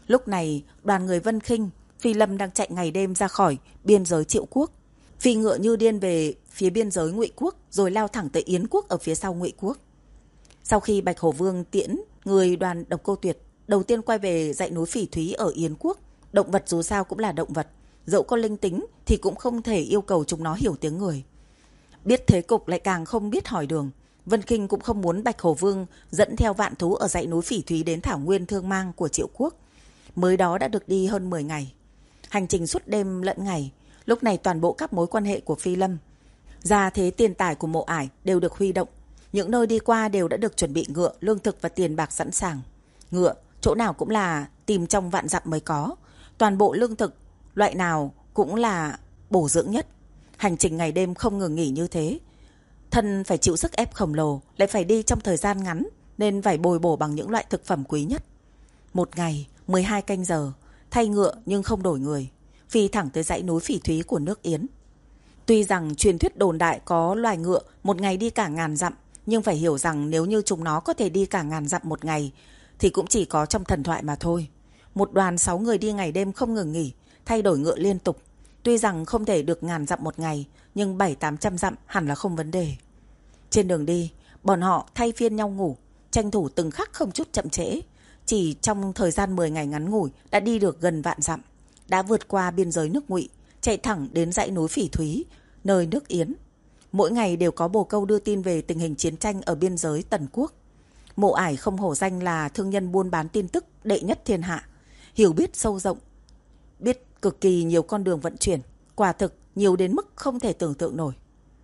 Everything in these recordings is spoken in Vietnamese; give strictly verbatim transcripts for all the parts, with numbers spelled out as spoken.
Lúc này, đoàn người Vân Khinh, Phi Lâm đang chạy ngày đêm ra khỏi biên giới Triệu Quốc, phi ngựa như điên về phía biên giới Ngụy Quốc, rồi lao thẳng tới Yến Quốc ở phía sau Ngụy Quốc. Sau khi Bạch Hổ Vương tiễn người đoàn Độc Cô Tuyệt, đầu tiên quay về dãy núi Phỉ Thúy ở Yến Quốc. Động vật dù sao cũng là động vật, dẫu có linh tính thì cũng không thể yêu cầu chúng nó hiểu tiếng người. Biết thế cục lại càng không biết hỏi đường. Vân Khinh cũng không muốn Bạch Hổ Vương dẫn theo vạn thú ở dãy núi Phỉ Thúy đến thảo nguyên Thương Mang của Triệu Quốc. Mới đó đã được đi hơn mười ngày. Hành trình suốt đêm lẫn ngày. Lúc này toàn bộ các mối quan hệ của Phi Lâm, gia thế tiền tài của Mộ Ải đều được huy động. Những nơi đi qua đều đã được chuẩn bị ngựa, lương thực và tiền bạc sẵn sàng. Ngựa, chỗ nào cũng là tìm trong vạn dặm mới có. Toàn bộ lương thực, loại nào cũng là bổ dưỡng nhất. Hành trình ngày đêm không ngừng nghỉ như thế. Thân phải chịu sức ép khổng lồ, lại phải đi trong thời gian ngắn, nên phải bồi bổ bằng những loại thực phẩm quý nhất. Một ngày, mười hai canh giờ, thay ngựa nhưng không đổi người, phi thẳng tới dãy núi Phỉ Thúy của nước Yến. Tuy rằng truyền thuyết đồn đại có loài ngựa một ngày đi cả ngàn dặm, nhưng phải hiểu rằng nếu như chúng nó có thể đi cả ngàn dặm một ngày thì cũng chỉ có trong thần thoại mà thôi. Một đoàn sáu người đi ngày đêm không ngừng nghỉ, thay đổi ngựa liên tục. Tuy rằng không thể được ngàn dặm một ngày, nhưng bảy tám trăm dặm hẳn là không vấn đề. Trên đường đi, bọn họ thay phiên nhau ngủ, tranh thủ từng khắc không chút chậm trễ. Chỉ trong thời gian mười ngày ngắn ngủi đã đi được gần vạn dặm, đã vượt qua biên giới nước Ngụy, chạy thẳng đến dãy núi Phỉ Thúy, nơi nước Yến. Mỗi ngày đều có bồ câu đưa tin về tình hình chiến tranh ở biên giới Tần Quốc. Mộ Ải không hổ danh là thương nhân buôn bán tin tức đệ nhất thiên hạ, hiểu biết sâu rộng, biết cực kỳ nhiều con đường vận chuyển, quả thực nhiều đến mức không thể tưởng tượng nổi.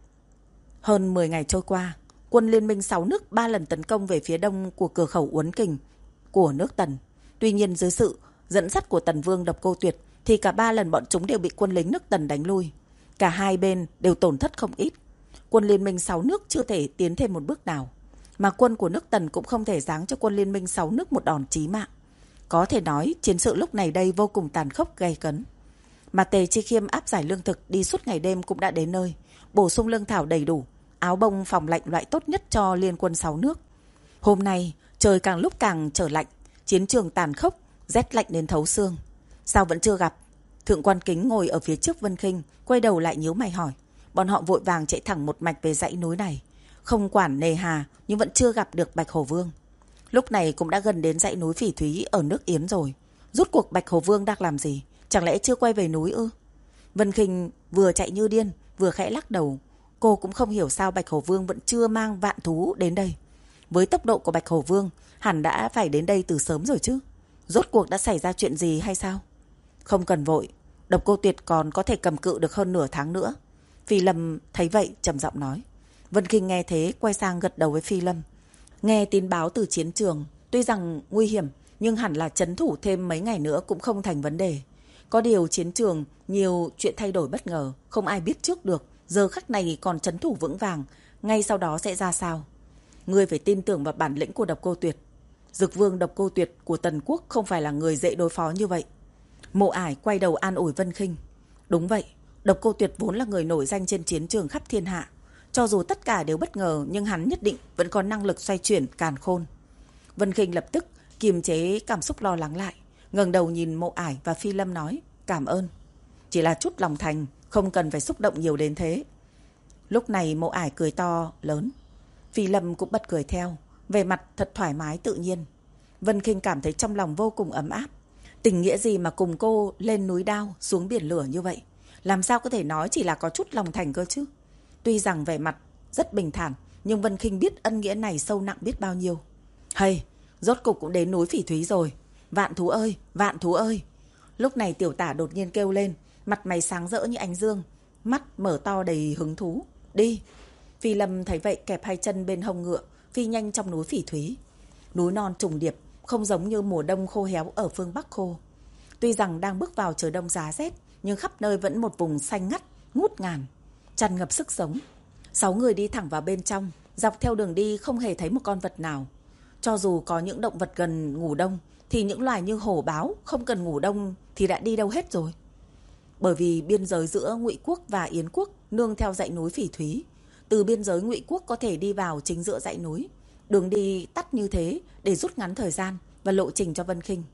Hơn mười ngày trôi qua, quân liên minh sáu nước ba lần tấn công về phía đông của cửa khẩu Uốn Kình của nước Tần. Tuy nhiên dưới sự dẫn dắt của Tần Vương Độc Cô Tuyệt thì cả ba lần bọn chúng đều bị quân lính nước Tần đánh lui. Cả hai bên đều tổn thất không ít. Quân liên minh sáu nước chưa thể tiến thêm một bước nào, mà quân của nước Tần cũng không thể giáng cho quân liên minh sáu nước một đòn chí mạng. Có thể nói chiến sự lúc này đây vô cùng tàn khốc gay cấn. Mà Tề Chi Khiêm áp giải lương thực đi suốt ngày đêm cũng đã đến nơi, bổ sung lương thảo đầy đủ, áo bông phòng lạnh loại tốt nhất cho liên quân sáu nước. Hôm nay trời càng lúc càng trở lạnh, chiến trường tàn khốc, rét lạnh đến thấu xương. Sao vẫn chưa gặp? Thượng quan Kính ngồi ở phía trước Vân Khinh, quay đầu lại nhíu mày hỏi. Bọn họ vội vàng chạy thẳng một mạch về dãy núi này, không quản nề hà, nhưng vẫn chưa gặp được Bạch Hổ Vương. Lúc này cũng đã gần đến dãy núi Phỉ Thúy ở nước Yến rồi. Rốt cuộc Bạch Hổ Vương đang làm gì? Chẳng lẽ chưa quay về núi ư? Vân Khinh vừa chạy như điên, vừa khẽ lắc đầu. Cô cũng không hiểu sao Bạch Hổ Vương vẫn chưa mang vạn thú đến đây. Với tốc độ của Bạch Hổ Vương, hẳn đã phải đến đây từ sớm rồi chứ. Rốt cuộc đã xảy ra chuyện gì hay sao? Không cần vội, Độc Cô Tuyệt còn có thể cầm cự được hơn nửa tháng nữa. Phi Lâm thấy vậy trầm giọng nói. Vân Khinh nghe thế quay sang gật đầu với Phi Lâm. Nghe tin báo từ chiến trường, tuy rằng nguy hiểm, nhưng hẳn là trấn thủ thêm mấy ngày nữa cũng không thành vấn đề. Có điều chiến trường nhiều chuyện thay đổi bất ngờ, không ai biết trước được. Giờ khắc này còn trấn thủ vững vàng, ngay sau đó sẽ ra sao? Ngươi phải tin tưởng vào bản lĩnh của Độc Cô Tuyệt. Dực Vương Độc Cô Tuyệt của Tần Quốc không phải là người dễ đối phó như vậy. Mộ Ải quay đầu an ủi Vân Khinh. Đúng vậy, Độc Cô Tuyệt vốn là người nổi danh trên chiến trường khắp thiên hạ. Cho dù tất cả đều bất ngờ, nhưng hắn nhất định vẫn có năng lực xoay chuyển càn khôn. Vân Khinh lập tức kiềm chế cảm xúc lo lắng lại, ngẩng đầu nhìn Mộ Ải và Phi Lâm nói. Cảm ơn. Chỉ là chút lòng thành, không cần phải xúc động nhiều đến thế. Lúc này Mộ Ải cười to lớn. Phi Lâm cũng bật cười theo, vẻ mặt thật thoải mái tự nhiên. Vân Khinh cảm thấy trong lòng vô cùng ấm áp. Tình nghĩa gì mà cùng cô lên núi đao xuống biển lửa như vậy? Làm sao có thể nói chỉ là có chút lòng thành cơ chứ? Tuy rằng vẻ mặt rất bình thản, nhưng Vân Khinh biết ân nghĩa này sâu nặng biết bao nhiêu. Hay, rốt cục cũng đến núi Phỉ Thúy rồi. Vạn thú ơi, vạn thú ơi. Lúc này Tiểu Tả đột nhiên kêu lên, mặt mày sáng rỡ như ánh dương, mắt mở to đầy hứng thú. Đi. Phi Lâm thấy vậy kẹp hai chân bên hông ngựa, phi nhanh trong núi Phỉ Thúy. Núi non trùng điệp, không giống như mùa đông khô héo ở phương Bắc khô. Tuy rằng đang bước vào trời đông giá rét, nhưng khắp nơi vẫn một vùng xanh ngắt, ngút ngàn, tràn ngập sức sống. Sáu người đi thẳng vào bên trong, dọc theo đường đi không hề thấy một con vật nào. Cho dù có những động vật gần ngủ đông, thì những loài như hổ báo không cần ngủ đông thì đã đi đâu hết rồi. Bởi vì biên giới giữa Ngụy Quốc và Yến Quốc nương theo dãy núi Phỉ Thúy. Từ biên giới Ngụy Quốc có thể đi vào chính giữa dãy núi. Đường đi tắt như thế để rút ngắn thời gian và lộ trình cho Vân Khinh.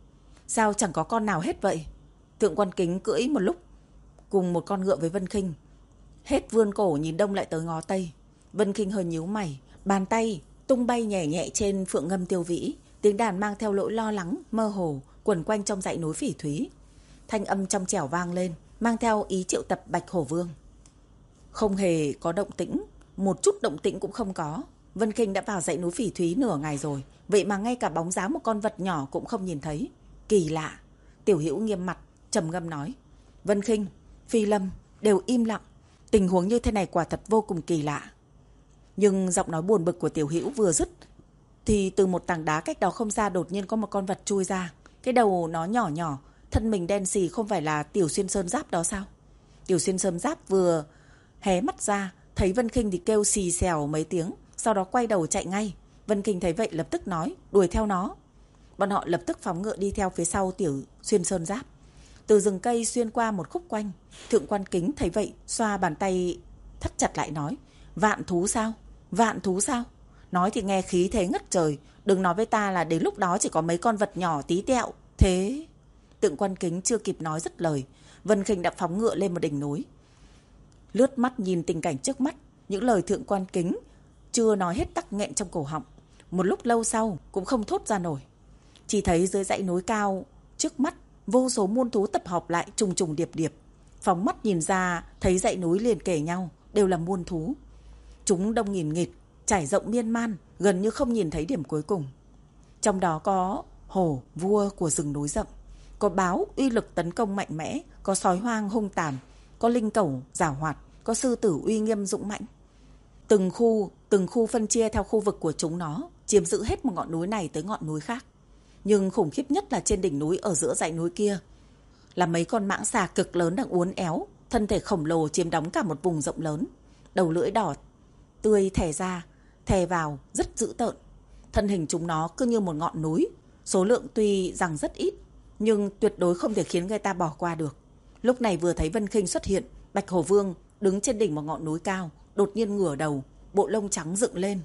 Sao chẳng có con nào hết vậy? Thượng quan Kính cưỡi một lúc cùng một con ngựa với Vân Khinh, hết vươn cổ nhìn đông lại tới ngó tây. Vân Khinh hơi nhíu mày, bàn tay tung bay nhẹ nhẹ trên phượng ngâm tiêu vĩ, tiếng đàn mang theo nỗi lo lắng mơ hồ quẩn quanh trong dãy núi phỉ thúy. Thanh âm trong trẻo vang lên, mang theo ý triệu tập Bạch Hổ Vương. Không hề có động tĩnh, một chút động tĩnh cũng không có. Vân Khinh đã vào dãy núi phỉ thúy nửa ngày rồi, vậy mà ngay cả bóng dáng một con vật nhỏ cũng không nhìn thấy. Kỳ lạ. Tiểu Hữu nghiêm mặt trầm ngâm nói. Vân Khinh, Phi Lâm đều im lặng. Tình huống như thế này quả thật vô cùng kỳ lạ. Nhưng giọng nói buồn bực của Tiểu Hữu vừa dứt thì từ một tảng đá cách đó không xa đột nhiên có một con vật chui ra. Cái đầu nó nhỏ nhỏ, thân mình đen xì, không phải là Tiểu Xuyên Sơn Giáp đó sao? Tiểu Xuyên Sơn Giáp vừa hé mắt ra, thấy Vân Khinh thì kêu xì xèo mấy tiếng, sau đó quay đầu chạy ngay. Vân Khinh thấy vậy lập tức nói, đuổi theo nó. Bọn họ lập tức phóng ngựa đi theo phía sau Tiểu Xuyên Sơn Giáp. Từ rừng cây xuyên qua một khúc quanh, Thượng quan Kính thấy vậy xoa bàn tay thắt chặt lại nói, vạn thú sao? Vạn thú sao? Nói thì nghe khí thế ngất trời, đừng nói với ta là đến lúc đó chỉ có mấy con vật nhỏ tí tẹo. Thế... Thượng quan Kính chưa kịp nói dứt lời, Vân Khinh đã phóng ngựa lên một đỉnh núi. Lướt mắt nhìn tình cảnh trước mắt, những lời Thượng quan Kính chưa nói hết tắc nghẹn trong cổ họng. Một lúc lâu sau cũng không thốt ra nổi. Chỉ thấy dưới dãy núi cao trước mắt, vô số muôn thú tập hợp lại trùng trùng điệp điệp. Phóng mắt nhìn ra thấy dãy núi liền kề nhau đều là muôn thú. Chúng đông nghìn nghịt, trải rộng miên man, gần như không nhìn thấy điểm cuối cùng. Trong đó có hổ, vua của rừng núi rậm, có báo uy lực tấn công mạnh mẽ, có sói hoang hung tàn, có linh cẩu giảo hoạt, có sư tử uy nghiêm dũng mãnh. Từng khu, từng khu phân chia theo khu vực của chúng nó, chiếm giữ hết một ngọn núi này tới ngọn núi khác. Nhưng khủng khiếp nhất là trên đỉnh núi ở giữa dãy núi kia là mấy con mãng xà cực lớn đang uốn éo, thân thể khổng lồ chiếm đóng cả một vùng rộng lớn. Đầu lưỡi đỏ tươi thè ra, thè vào rất dữ tợn. Thân hình chúng nó cứ như một ngọn núi, số lượng tuy rằng rất ít nhưng tuyệt đối không thể khiến người ta bỏ qua được. Lúc này vừa thấy Vân Khinh xuất hiện, Bạch Hổ Vương đứng trên đỉnh một ngọn núi cao, đột nhiên ngửa đầu, bộ lông trắng dựng lên.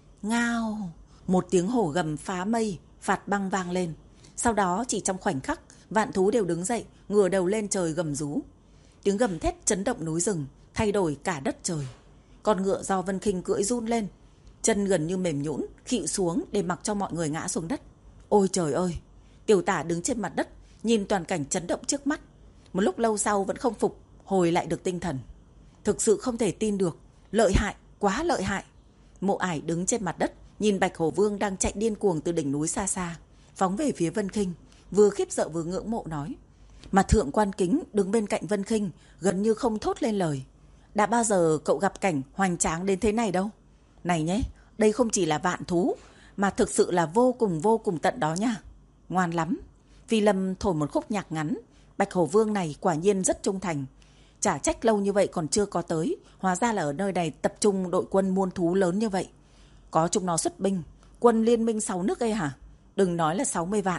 Ngao! Một tiếng hổ gầm phá mây, phạt băng vang lên. Sau đó chỉ trong khoảnh khắc, vạn thú đều đứng dậy, ngửa đầu lên trời gầm rú. Tiếng gầm thét chấn động núi rừng, thay đổi cả đất trời. Con ngựa do Vân Khinh cưỡi run lên, chân gần như mềm nhũn, khịu xuống để mặc cho mọi người ngã xuống đất. Ôi trời ơi! Tiểu Tả đứng trên mặt đất, nhìn toàn cảnh chấn động trước mắt. Một lúc lâu sau vẫn không phục hồi lại được tinh thần. Thực sự không thể tin được, lợi hại, quá lợi hại. Mộ Ải đứng trên mặt đất, nhìn Bạch Hổ Vương đang chạy điên cuồng từ đỉnh núi xa xa, phóng về phía Vân Khinh, vừa khiếp sợ vừa ngưỡng mộ nói. Mà Thượng quan Kính đứng bên cạnh Vân Khinh, gần như không thốt lên lời. Đã bao giờ cậu gặp cảnh hoành tráng đến thế này đâu. Này nhé, đây không chỉ là vạn thú, mà thực sự là vô cùng vô cùng tận đó nha. Ngoan lắm. Phi Lâm thổi một khúc nhạc ngắn. Bạch Hổ Vương này quả nhiên rất trung thành. Chả trách lâu như vậy còn chưa có tới, hóa ra là ở nơi này tập trung đội quân muôn thú lớn như vậy. Có chúng nó xuất binh, quân liên minh sáu nước ấy hả? Đừng nói là sáu mươi vạn.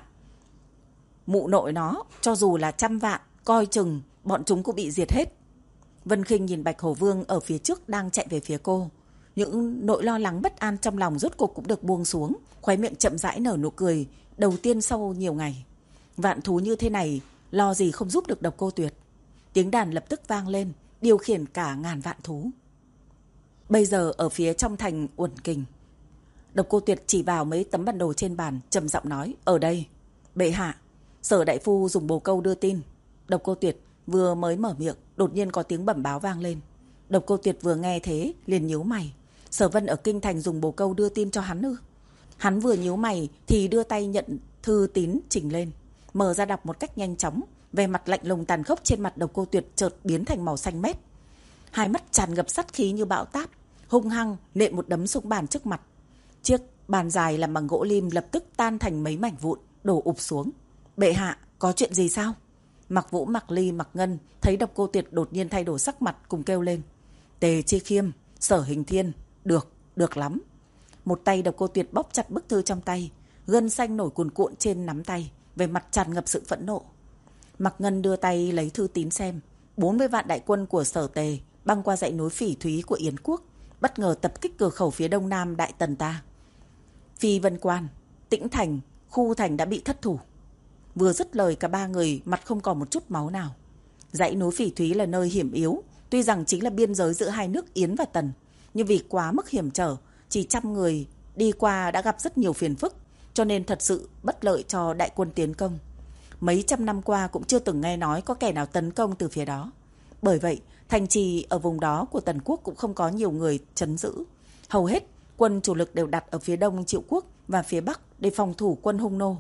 Mụ nội nó, cho dù là trăm vạn, coi chừng bọn chúng cũng bị diệt hết. Vân Khinh nhìn Bạch Hổ Vương ở phía trước đang chạy về phía cô. Những nỗi lo lắng bất an trong lòng rốt cuộc cũng được buông xuống, khóe miệng chậm rãi nở nụ cười, đầu tiên sau nhiều ngày. Vạn thú như thế này, lo gì không giúp được Độc Cô Tuyệt. Tiếng đàn lập tức vang lên, điều khiển cả ngàn vạn thú. Bây giờ ở phía trong thành Uẩn Kình, Độc Cô Tuyệt chỉ vào mấy tấm bản đồ trên bàn, trầm giọng nói, ở đây, bệ hạ, Sở đại phu dùng bồ câu đưa tin. Độc Cô Tuyệt vừa mới mở miệng, đột nhiên có tiếng bẩm báo vang lên. Độc Cô Tuyệt vừa nghe thế, liền nhíu mày. Sở Vân ở kinh thành dùng bồ câu đưa tin cho hắn ư? Hắn vừa nhíu mày thì đưa tay nhận thư tín trình lên, mở ra đọc một cách nhanh chóng. Về mặt lạnh lùng tàn khốc trên mặt Độc Cô Tuyệt chợt biến thành màu xanh mét. Hai mắt tràn ngập sát khí như bão táp, hung hăng nện một đấm xuống bàn trước mặt. Chiếc bàn dài làm bằng gỗ lim lập tức tan thành mấy mảnh vụn, đổ ụp xuống. Bệ hạ, có chuyện gì sao? Mặc Vũ, Mặc Ly, Mặc Ngân thấy Độc Cô Tuyệt đột nhiên thay đổi sắc mặt cùng kêu lên. Tề Chi Khiêm, Sở Hình Thiên, được, được lắm. Một tay Độc Cô Tuyệt bóp chặt bức thư trong tay, gân xanh nổi cuồn cuộn trên nắm tay, về mặt tràn ngập sự phẫn nộ. Mặc Ngân đưa tay lấy thư tín xem. bốn mươi vạn đại quân của Sở Tề băng qua dãy núi phỉ thúy của Yến quốc, bất ngờ tập kích cửa khẩu phía đông nam Đại Tần ta. Phi Vân Quan, Tĩnh Thành, khu thành đã bị thất thủ. Vừa dứt lời cả ba người mặt không còn một chút máu nào. Dãy núi Phỉ Thúy là nơi hiểm yếu, tuy rằng chính là biên giới giữa hai nước Yến và Tần, nhưng vì quá mức hiểm trở, chỉ trăm người đi qua đã gặp rất nhiều phiền phức, cho nên thật sự bất lợi cho đại quân tiến công. Mấy trăm năm qua cũng chưa từng nghe nói có kẻ nào tấn công từ phía đó. Bởi vậy, thành trì ở vùng đó của Tần quốc cũng không có nhiều người trấn giữ. Hầu hết quân chủ lực đều đặt ở phía đông Triệu quốc và phía bắc để phòng thủ quân Hung nô.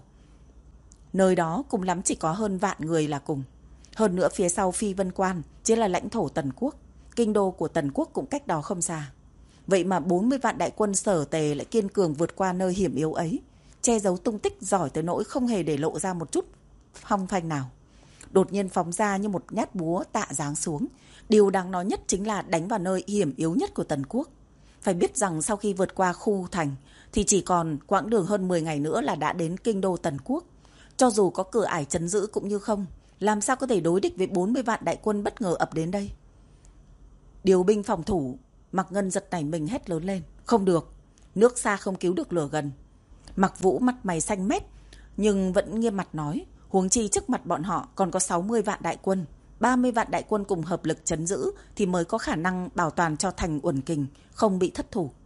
Nơi đó cùng lắm chỉ có hơn vạn người là cùng. Hơn nữa phía sau Phi Vân Quan chỉ là lãnh thổ Tần quốc, kinh đô của Tần quốc cũng cách đó không xa. Vậy mà bốn mươi vạn đại quân Sở Tề lại kiên cường vượt qua nơi hiểm yếu ấy, che giấu tung tích giỏi tới nỗi không hề để lộ ra một chút phong phanh nào. Đột nhiên phóng ra như một nhát búa tạ giáng xuống. Điều đáng nói nhất chính là đánh vào nơi hiểm yếu nhất của Tần quốc. Phải biết rằng sau khi vượt qua khu thành thì chỉ còn quãng đường hơn mười ngày nữa là đã đến kinh đô Tần quốc. Cho dù có cửa ải trấn giữ cũng như không, làm sao có thể đối địch với bốn mươi vạn đại quân bất ngờ ập đến đây. Điều binh phòng thủ, Mạc Ngân giật nảy mình hét lớn lên. Không được, nước xa không cứu được lửa gần. Mạc Vũ mặt mày xanh mét nhưng vẫn nghiêm mặt nói, huống chi trước mặt bọn họ còn có sáu mươi vạn đại quân, ba mươi vạn đại quân cùng hợp lực trấn giữ thì mới có khả năng bảo toàn cho thành Uẩn Kình không bị thất thủ.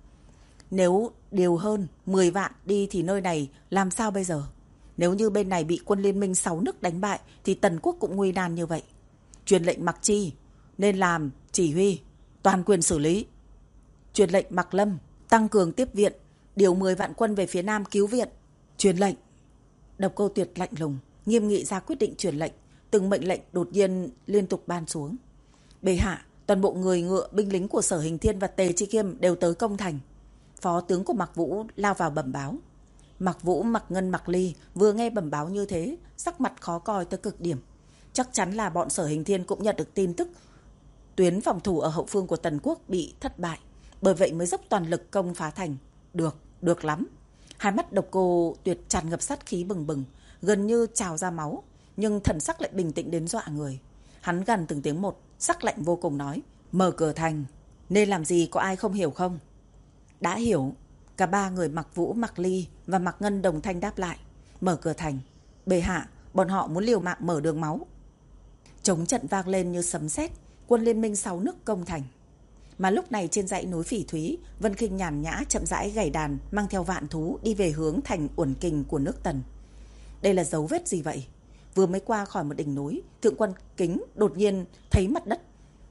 Nếu điều hơn mười vạn đi thì nơi này làm sao bây giờ? Nếu như bên này bị quân liên minh sáu nước đánh bại thì Tần quốc cũng nguy nan như vậy. Truyền lệnh Mạc Chi nên làm chỉ huy, toàn quyền xử lý. Truyền lệnh Mạc Lâm tăng cường tiếp viện, điều mười vạn quân về phía nam cứu viện. Truyền lệnh. Độc Cô Tuyệt lạnh lùng, nghiêm nghị ra quyết định truyền lệnh, từng mệnh lệnh đột nhiên liên tục ban xuống. Bệ hạ, toàn bộ người ngựa binh lính của Sở Hình Thiên và Tề Chi Kiêm đều tới công thành. Phó tướng của Mạc Vũ lao vào bẩm báo. Mạc Vũ, Mạc Ngân, Mạc Ly vừa nghe bẩm báo như thế, sắc mặt khó coi tới cực điểm. Chắc chắn là bọn Sở Hình Thiên cũng nhận được tin tức tuyến phòng thủ ở hậu phương của Tần quốc bị thất bại, bởi vậy mới dốc toàn lực công phá thành. Được, được lắm. Hai mắt Độc Cô Tuyệt tràn ngập sát khí bừng bừng, gần như trào ra máu, nhưng thần sắc lại bình tĩnh đến dọa người. Hắn gằn từng tiếng một, sắc lạnh vô cùng nói, mở cửa thành, nên làm gì có ai không hiểu không? Đã hiểu. Cả ba người Mạc Vũ, Mạc Ly và Mạc Ngân đồng thanh đáp lại. Mở cửa thành. Bệ hạ, bọn họ muốn liều mạng mở đường máu. Trống trận vang lên như sấm sét, quân liên minh sáu nước công thành. Mà lúc này trên dãy núi Phỉ Thúy, Vân Khinh nhàn nhã chậm rãi gảy đàn, mang theo vạn thú đi về hướng thành Uẩn Kình của nước Tần. Đây là dấu vết gì vậy? Vừa mới qua khỏi một đỉnh núi, Thượng Quan Kính đột nhiên thấy mặt đất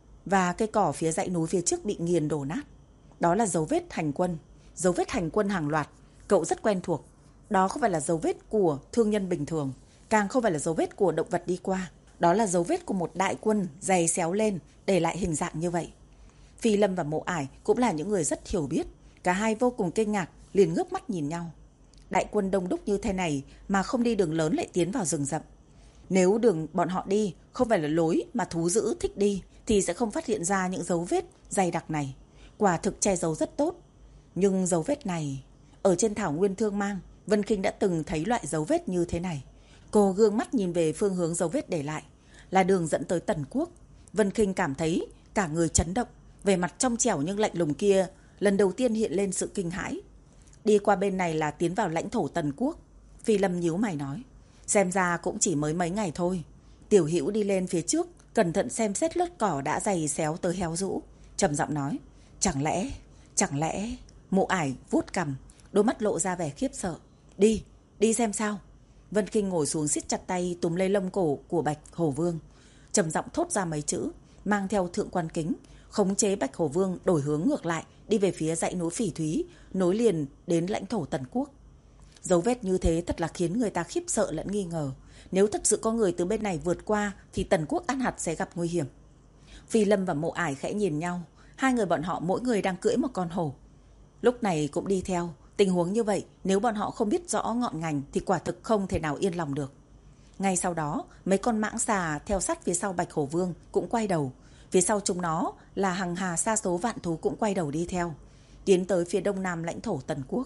và cây cỏ phía dãy núi phía trước bị nghiền đổ nát. Đó là dấu vết hành quân, dấu vết hành quân hàng loạt. Cậu rất quen thuộc. Đó không phải là dấu vết của thương nhân bình thường, càng không phải là dấu vết của động vật đi qua. Đó là dấu vết của một đại quân giày xéo lên, để lại hình dạng như vậy. Phi Lâm và Mộ Ải cũng là những người rất hiểu biết. Cả hai vô cùng kinh ngạc, liền ngước mắt nhìn nhau. Đại quân đông đúc như thế này mà không đi đường lớn lại tiến vào rừng rậm. Nếu đường bọn họ đi không phải là lối mà thú dữ thích đi thì sẽ không phát hiện ra những dấu vết dày đặc này. Quả thực che giấu rất tốt. Nhưng dấu vết này, ở trên thảo nguyên Thương Mang, Vân Khinh đã từng thấy loại dấu vết như thế này. Cô gương mắt nhìn về phương hướng dấu vết để lại, là đường dẫn tới Tần quốc. Vân Khinh cảm thấy cả người chấn động, về mặt trong trẻo nhưng lạnh lùng kia lần đầu tiên hiện lên sự kinh hãi. Đi qua bên này là tiến vào lãnh thổ Tần quốc. Phi Lâm nhíu mày nói, xem ra cũng chỉ mới mấy ngày thôi. Tiểu Hữu đi lên phía trước, cẩn thận xem xét lớt cỏ đã dày xéo tới héo rũ, trầm giọng nói, chẳng lẽ, chẳng lẽ... Mộ Ải vuốt cằm, đôi mắt lộ ra vẻ khiếp sợ. Đi, đi xem sao. Vân Khinh ngồi xuống siết chặt tay túm lấy lông cổ của Bạch Hổ Vương, trầm giọng thốt ra mấy chữ, mang theo Thượng Quan Kính, khống chế Bạch Hổ Vương đổi hướng ngược lại, đi về phía dãy núi Phỉ Thúy, nối liền đến lãnh thổ Tần quốc. Dấu vết như thế thật là khiến người ta khiếp sợ lẫn nghi ngờ. Nếu thật sự có người từ bên này vượt qua thì Tần quốc ăn hạt sẽ gặp nguy hiểm. Phi Lâm và Mộ Ải khẽ nhìn nhau, hai người bọn họ mỗi người đang cưỡi một con hổ. Lúc này cũng đi theo. Tình huống như vậy, nếu bọn họ không biết rõ ngọn ngành thì quả thực không thể nào yên lòng được. Ngay sau đó, mấy con mãng xà theo sát phía sau Bạch Hổ Vương cũng quay đầu. Phía sau chúng nó là hàng hà sa số vạn thú cũng quay đầu đi theo, tiến tới phía đông nam lãnh thổ Tần quốc.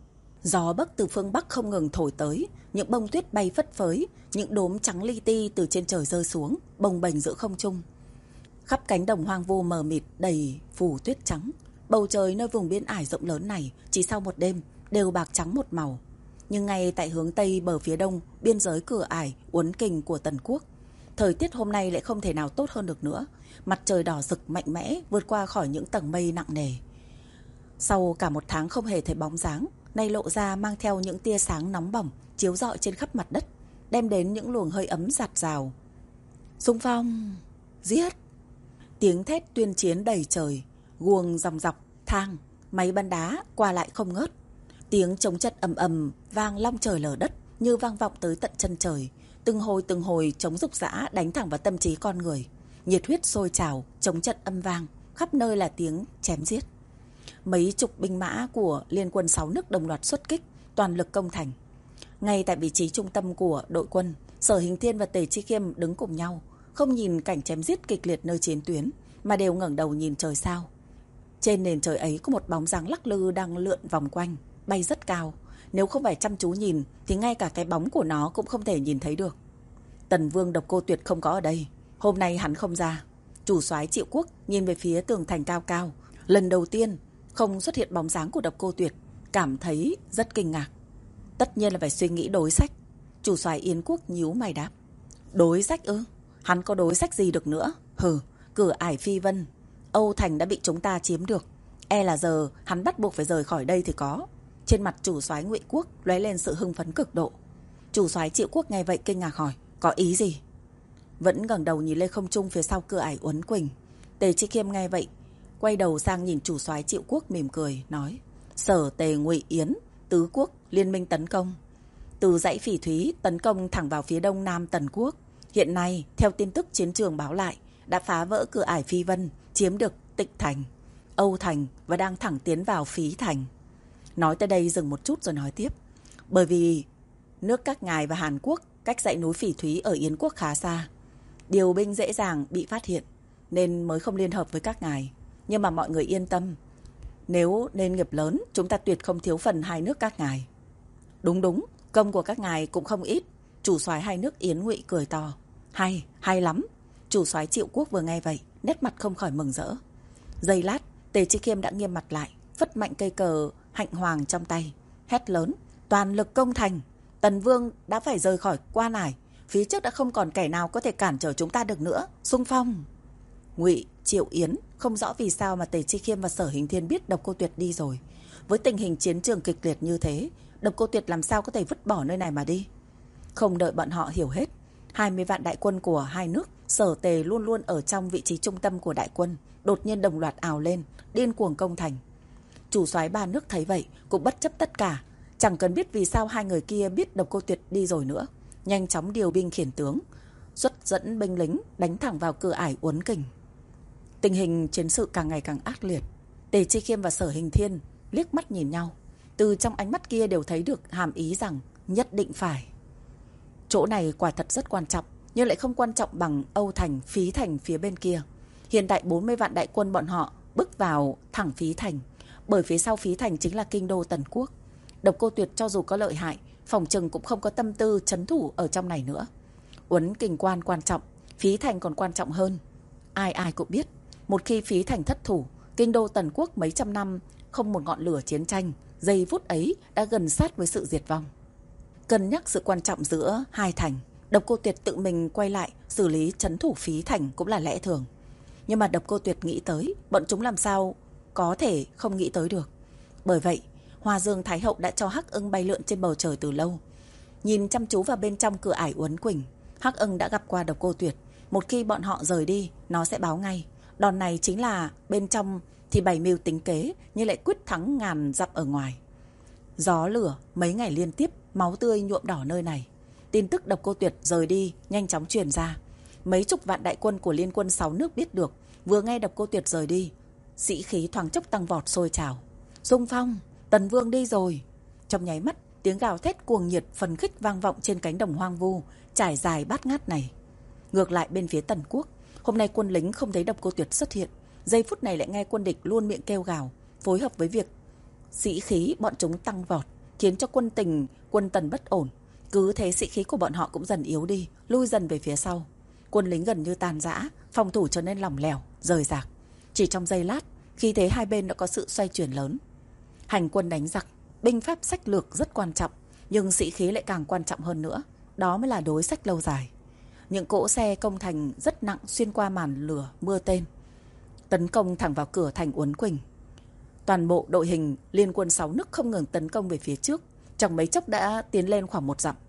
Gió bấc từ phương Bắc không ngừng thổi tới, những bông tuyết bay phất phới, những đốm trắng li ti từ trên trời rơi xuống, bồng bềnh giữa không trung. Khắp cánh đồng hoang vu mờ mịt đầy phủ tuyết trắng. Bầu trời nơi vùng biên ải rộng lớn này chỉ sau một đêm đều bạc trắng một màu. Nhưng ngay tại hướng Tây bờ phía đông, biên giới Cửa Ải, Uốn Kình của Tần Quốc, thời tiết hôm nay lại không thể nào tốt hơn được nữa. Mặt trời đỏ rực mạnh mẽ vượt qua khỏi những tầng mây nặng nề. Sau cả một tháng không hề thấy bóng dáng, nay lộ ra mang theo những tia sáng nóng bỏng chiếu rọi trên khắp mặt đất, đem đến những luồng hơi ấm rạt rào. Xung phong, giết! Tiếng thét tuyên chiến đầy trời, guồng dòng dọc, thang, máy bắn đá qua lại không ngớt. Tiếng chống trận ầm ầm vang long trời lở đất như vang vọng tới tận chân trời. Từng hồi từng hồi chống rục rã đánh thẳng vào tâm trí con người. Nhiệt huyết sôi trào, chống trận âm vang, khắp nơi là tiếng chém giết. Mấy chục binh mã của liên quân sáu nước đồng loạt xuất kích, toàn lực công thành. Ngay tại vị trí trung tâm của đội quân, Sở Hình Thiên và Tề Chi Khiêm đứng cùng nhau, không nhìn cảnh chém giết kịch liệt nơi chiến tuyến, mà đều ngẩng đầu nhìn trời sao. Trên nền trời ấy có một bóng dáng lắc lư đang lượn vòng quanh, bay rất cao. Nếu không phải chăm chú nhìn thì ngay cả cái bóng của nó cũng không thể nhìn thấy được. Tần Vương Độc Cô Tuyệt không có ở đây, hôm nay hắn không ra. Chủ soái Triệu Quốc nhìn về phía tường thành cao cao, lần đầu tiên không xuất hiện bóng dáng của Độc Cô Tuyệt, cảm thấy rất kinh ngạc. Tất nhiên là phải suy nghĩ đối sách. Chủ soái Yến Quốc nhíu mày đáp. Đối sách ư? Hắn có đối sách gì được nữa? Hừ, Cửa Ải Phi Vân, Âu Thành đã bị chúng ta chiếm được. E là giờ hắn bắt buộc phải rời khỏi đây thì có. Trên mặt chủ soái Ngụy Quốc lóe lên sự hưng phấn cực độ. Chủ soái Triệu Quốc nghe vậy kinh ngạc hỏi, có ý gì? Vẫn ngẩng đầu nhìn lên không trung phía sau Cửa Ải Uốn Quỳnh. Tề Chi Khiêm nghe vậy quay đầu sang nhìn chủ soái Triệu Quốc mỉm cười nói, Sở Tề Ngụy Yến tứ quốc liên minh tấn công, từ dãy Phỉ Thúy tấn công thẳng vào phía đông nam Tần Quốc. Hiện nay theo tin tức chiến trường báo lại, đã phá vỡ Cửa Ải Phi Vân, chiếm được Tịnh Thành, Âu Thành và đang thẳng tiến vào Phí Thành. Nói tới đây dừng một chút rồi nói tiếp, bởi vì nước các ngài và Hàn Quốc cách dãy núi Phỉ Thúy ở Yến Quốc khá xa, điều binh dễ dàng bị phát hiện, nên mới không liên hợp với các ngài. Nhưng mà mọi người yên tâm, nếu nên nghiệp lớn, chúng ta tuyệt không thiếu phần hai nước các ngài. Đúng đúng, công của các ngài cũng không ít. Chủ soái hai nước Yến Ngụy cười to. Hay, hay lắm. Chủ soái Triệu Quốc vừa nghe vậy, nét mặt không khỏi mừng rỡ. Giây lát, Tề Chi Khiêm đã nghiêm mặt lại, phất mạnh cây cờ hạnh hoàng trong tay, hét lớn, toàn lực công thành. Tần Vương đã phải rời khỏi Quan Ải, phía trước đã không còn kẻ nào có thể cản trở chúng ta được nữa. Xung phong! Ngụy, Triệu, Yến không rõ vì sao mà Tề Chi Khiêm và Sở Hình Thiên biết Độc Cô Tuyệt đi rồi. Với tình hình chiến trường kịch liệt như thế, Độc Cô Tuyệt làm sao có thể vứt bỏ nơi này mà đi. Không đợi bọn họ hiểu hết, hai mươi vạn đại quân của hai nước Sở Tề luôn luôn ở trong vị trí trung tâm của đại quân, đột nhiên đồng loạt ào lên, điên cuồng công thành. Chủ soái ba nước thấy vậy cũng bất chấp tất cả, chẳng cần biết vì sao hai người kia biết Độc Cô Tuyệt đi rồi nữa, nhanh chóng điều binh khiển tướng, xuất dẫn binh lính đánh thẳng vào Cửa Ải Uốn Kình. Tình hình chiến sự càng ngày càng ác liệt. Tề Chi Khiêm và Sở Hình Thiên liếc mắt nhìn nhau, từ trong ánh mắt kia đều thấy được hàm ý rằng nhất định phải. Chỗ này quả thật rất quan trọng, nhưng lại không quan trọng bằng Âu Thành, Phí Thành phía bên kia. Hiện tại bốn mươi vạn đại quân bọn họ bước vào thẳng Phí Thành, bởi phía sau Phí Thành chính là kinh đô Tần Quốc. Độc Cô Tuyệt cho dù có lợi hại, phòng trừng cũng không có tâm tư trấn thủ ở trong này nữa. Uốn Kình Quan quan trọng, Phí Thành còn quan trọng hơn. Ai ai cũng biết, một khi Phí Thành thất thủ, kinh đô Tần Quốc mấy trăm năm không một ngọn lửa chiến tranh, giây phút ấy đã gần sát với sự diệt vong. Cân nhắc sự quan trọng giữa hai thành, Độc Cô Tuyệt tự mình quay lại xử lý trấn thủ Phí Thành cũng là lẽ thường. Nhưng mà Độc Cô Tuyệt nghĩ tới, bọn chúng làm sao có thể không nghĩ tới được. Bởi vậy, Hoa Dương Thái Hậu đã cho Hắc Ưng bay lượn trên bầu trời từ lâu. Nhìn chăm chú vào bên trong Cửa Ải Uốn Quỳnh, Hắc Ưng đã gặp qua Độc Cô Tuyệt. Một khi bọn họ rời đi, nó sẽ báo ngay. Đòn này chính là bên trong thì bày mưu tính kế, nhưng lại quyết thắng ngàn dặm ở ngoài. Gió lửa mấy ngày liên tiếp, máu tươi nhuộm đỏ nơi này. Tin tức Độc Cô Tuyệt rời đi nhanh chóng truyền ra. Mấy chục vạn đại quân của liên quân sáu nước biết được, vừa nghe Độc Cô Tuyệt rời đi, sĩ khí thoáng chốc tăng vọt sôi trào. Xung phong, Tần Vương đi rồi. Trong nháy mắt, tiếng gào thét cuồng nhiệt phấn khích vang vọng trên cánh đồng hoang vu trải dài bát ngát này. Ngược lại bên phía Tần Quốc, hôm nay quân lính không thấy Độc Cô Tuyệt xuất hiện, giây phút này lại nghe quân địch luôn miệng kêu gào, phối hợp với việc sĩ khí bọn chúng tăng vọt, khiến cho quân tình quân Tần bất ổn. Cứ thế sĩ khí của bọn họ cũng dần yếu đi, lui dần về phía sau. Quân lính gần như tàn rã, phòng thủ trở nên lỏng lẻo, rời rạc. Chỉ trong giây lát, khi thế hai bên đã có sự xoay chuyển lớn. Hành quân đánh giặc, binh pháp sách lược rất quan trọng, Nhưng sĩ khí lại càng quan trọng hơn nữa. Đó mới là đối sách lâu dài. Những cỗ xe công thành rất nặng xuyên qua màn lửa mưa tên, tấn công thẳng vào cửa thành Uốn Quỳnh. Toàn bộ đội hình liên quân sáu nước không ngừng tấn công về phía trước, chẳng mấy chốc đã tiến lên khoảng một dặm,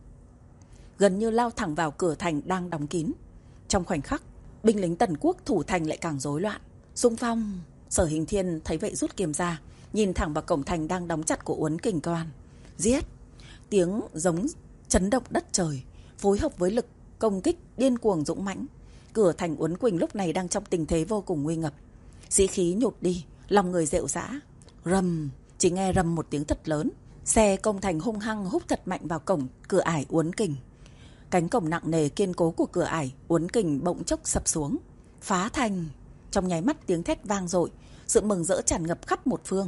gần như lao thẳng vào cửa thành đang đóng kín. Trong khoảnh khắc, binh lính Tần Quốc thủ thành lại càng rối loạn. Xung phong! Sở Hình Thiên thấy vậy rút kiếm ra, nhìn thẳng vào cổng thành đang đóng chặt của Uốn Quỳnh Quan. Giết! Tiếng giống chấn động đất trời, phối hợp với lực công kích điên cuồng dũng mãnh. Cửa thành Uốn Quỳnh lúc này đang trong tình thế vô cùng nguy ngập. Sĩ khí nhụt đi, lòng người rệu rã. Rầm! Chỉ nghe rầm một tiếng thật lớn, xe công thành hung hăng húc thật mạnh vào cổng cửa ải Uốn Quỳnh. Cánh cổng nặng nề kiên cố của cửa ải Uốn Quỳnh bỗng chốc sập xuống. Phá thành! Trong nháy mắt tiếng thét vang dội, sự mừng rỡ tràn ngập khắp một phương.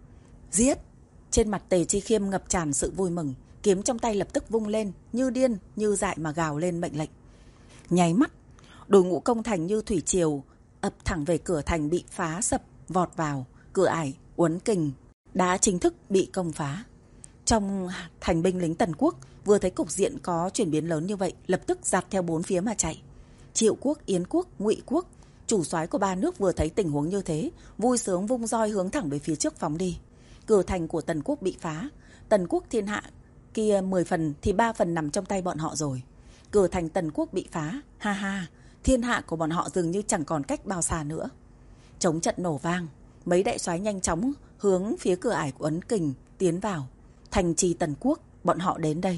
Giết! Trên mặt Tề Chi Khiêm ngập tràn sự vui mừng, kiếm trong tay lập tức vung lên, như điên, như dại mà gào lên mệnh lệnh. Nháy mắt, đội ngũ công thành như thủy triều ập thẳng về cửa thành bị phá sập, vọt vào. Cửa ải Uốn Quỳnh đã chính thức bị công phá. Trong thành, binh lính Tần Quốc vừa thấy cục diện có chuyển biến lớn như vậy, lập tức dạt theo bốn phía mà chạy. Triệu Quốc, Yến Quốc, Ngụy Quốc, chủ soái của ba nước vừa thấy tình huống như thế, vui sướng vung roi hướng thẳng về phía trước phóng đi. Cửa thành của Tần Quốc bị phá, Tần Quốc thiên hạ kia mười phần thì ba phần nằm trong tay bọn họ rồi. Cửa thành Tần Quốc bị phá, ha ha, thiên hạ của bọn họ dường như chẳng còn cách bao xa nữa. Chống trận nổ vang, mấy đại soái nhanh chóng hướng phía cửa ải của Uốn Quỳnh tiến vào. Thành trì Tần Quốc, bọn họ đến đây.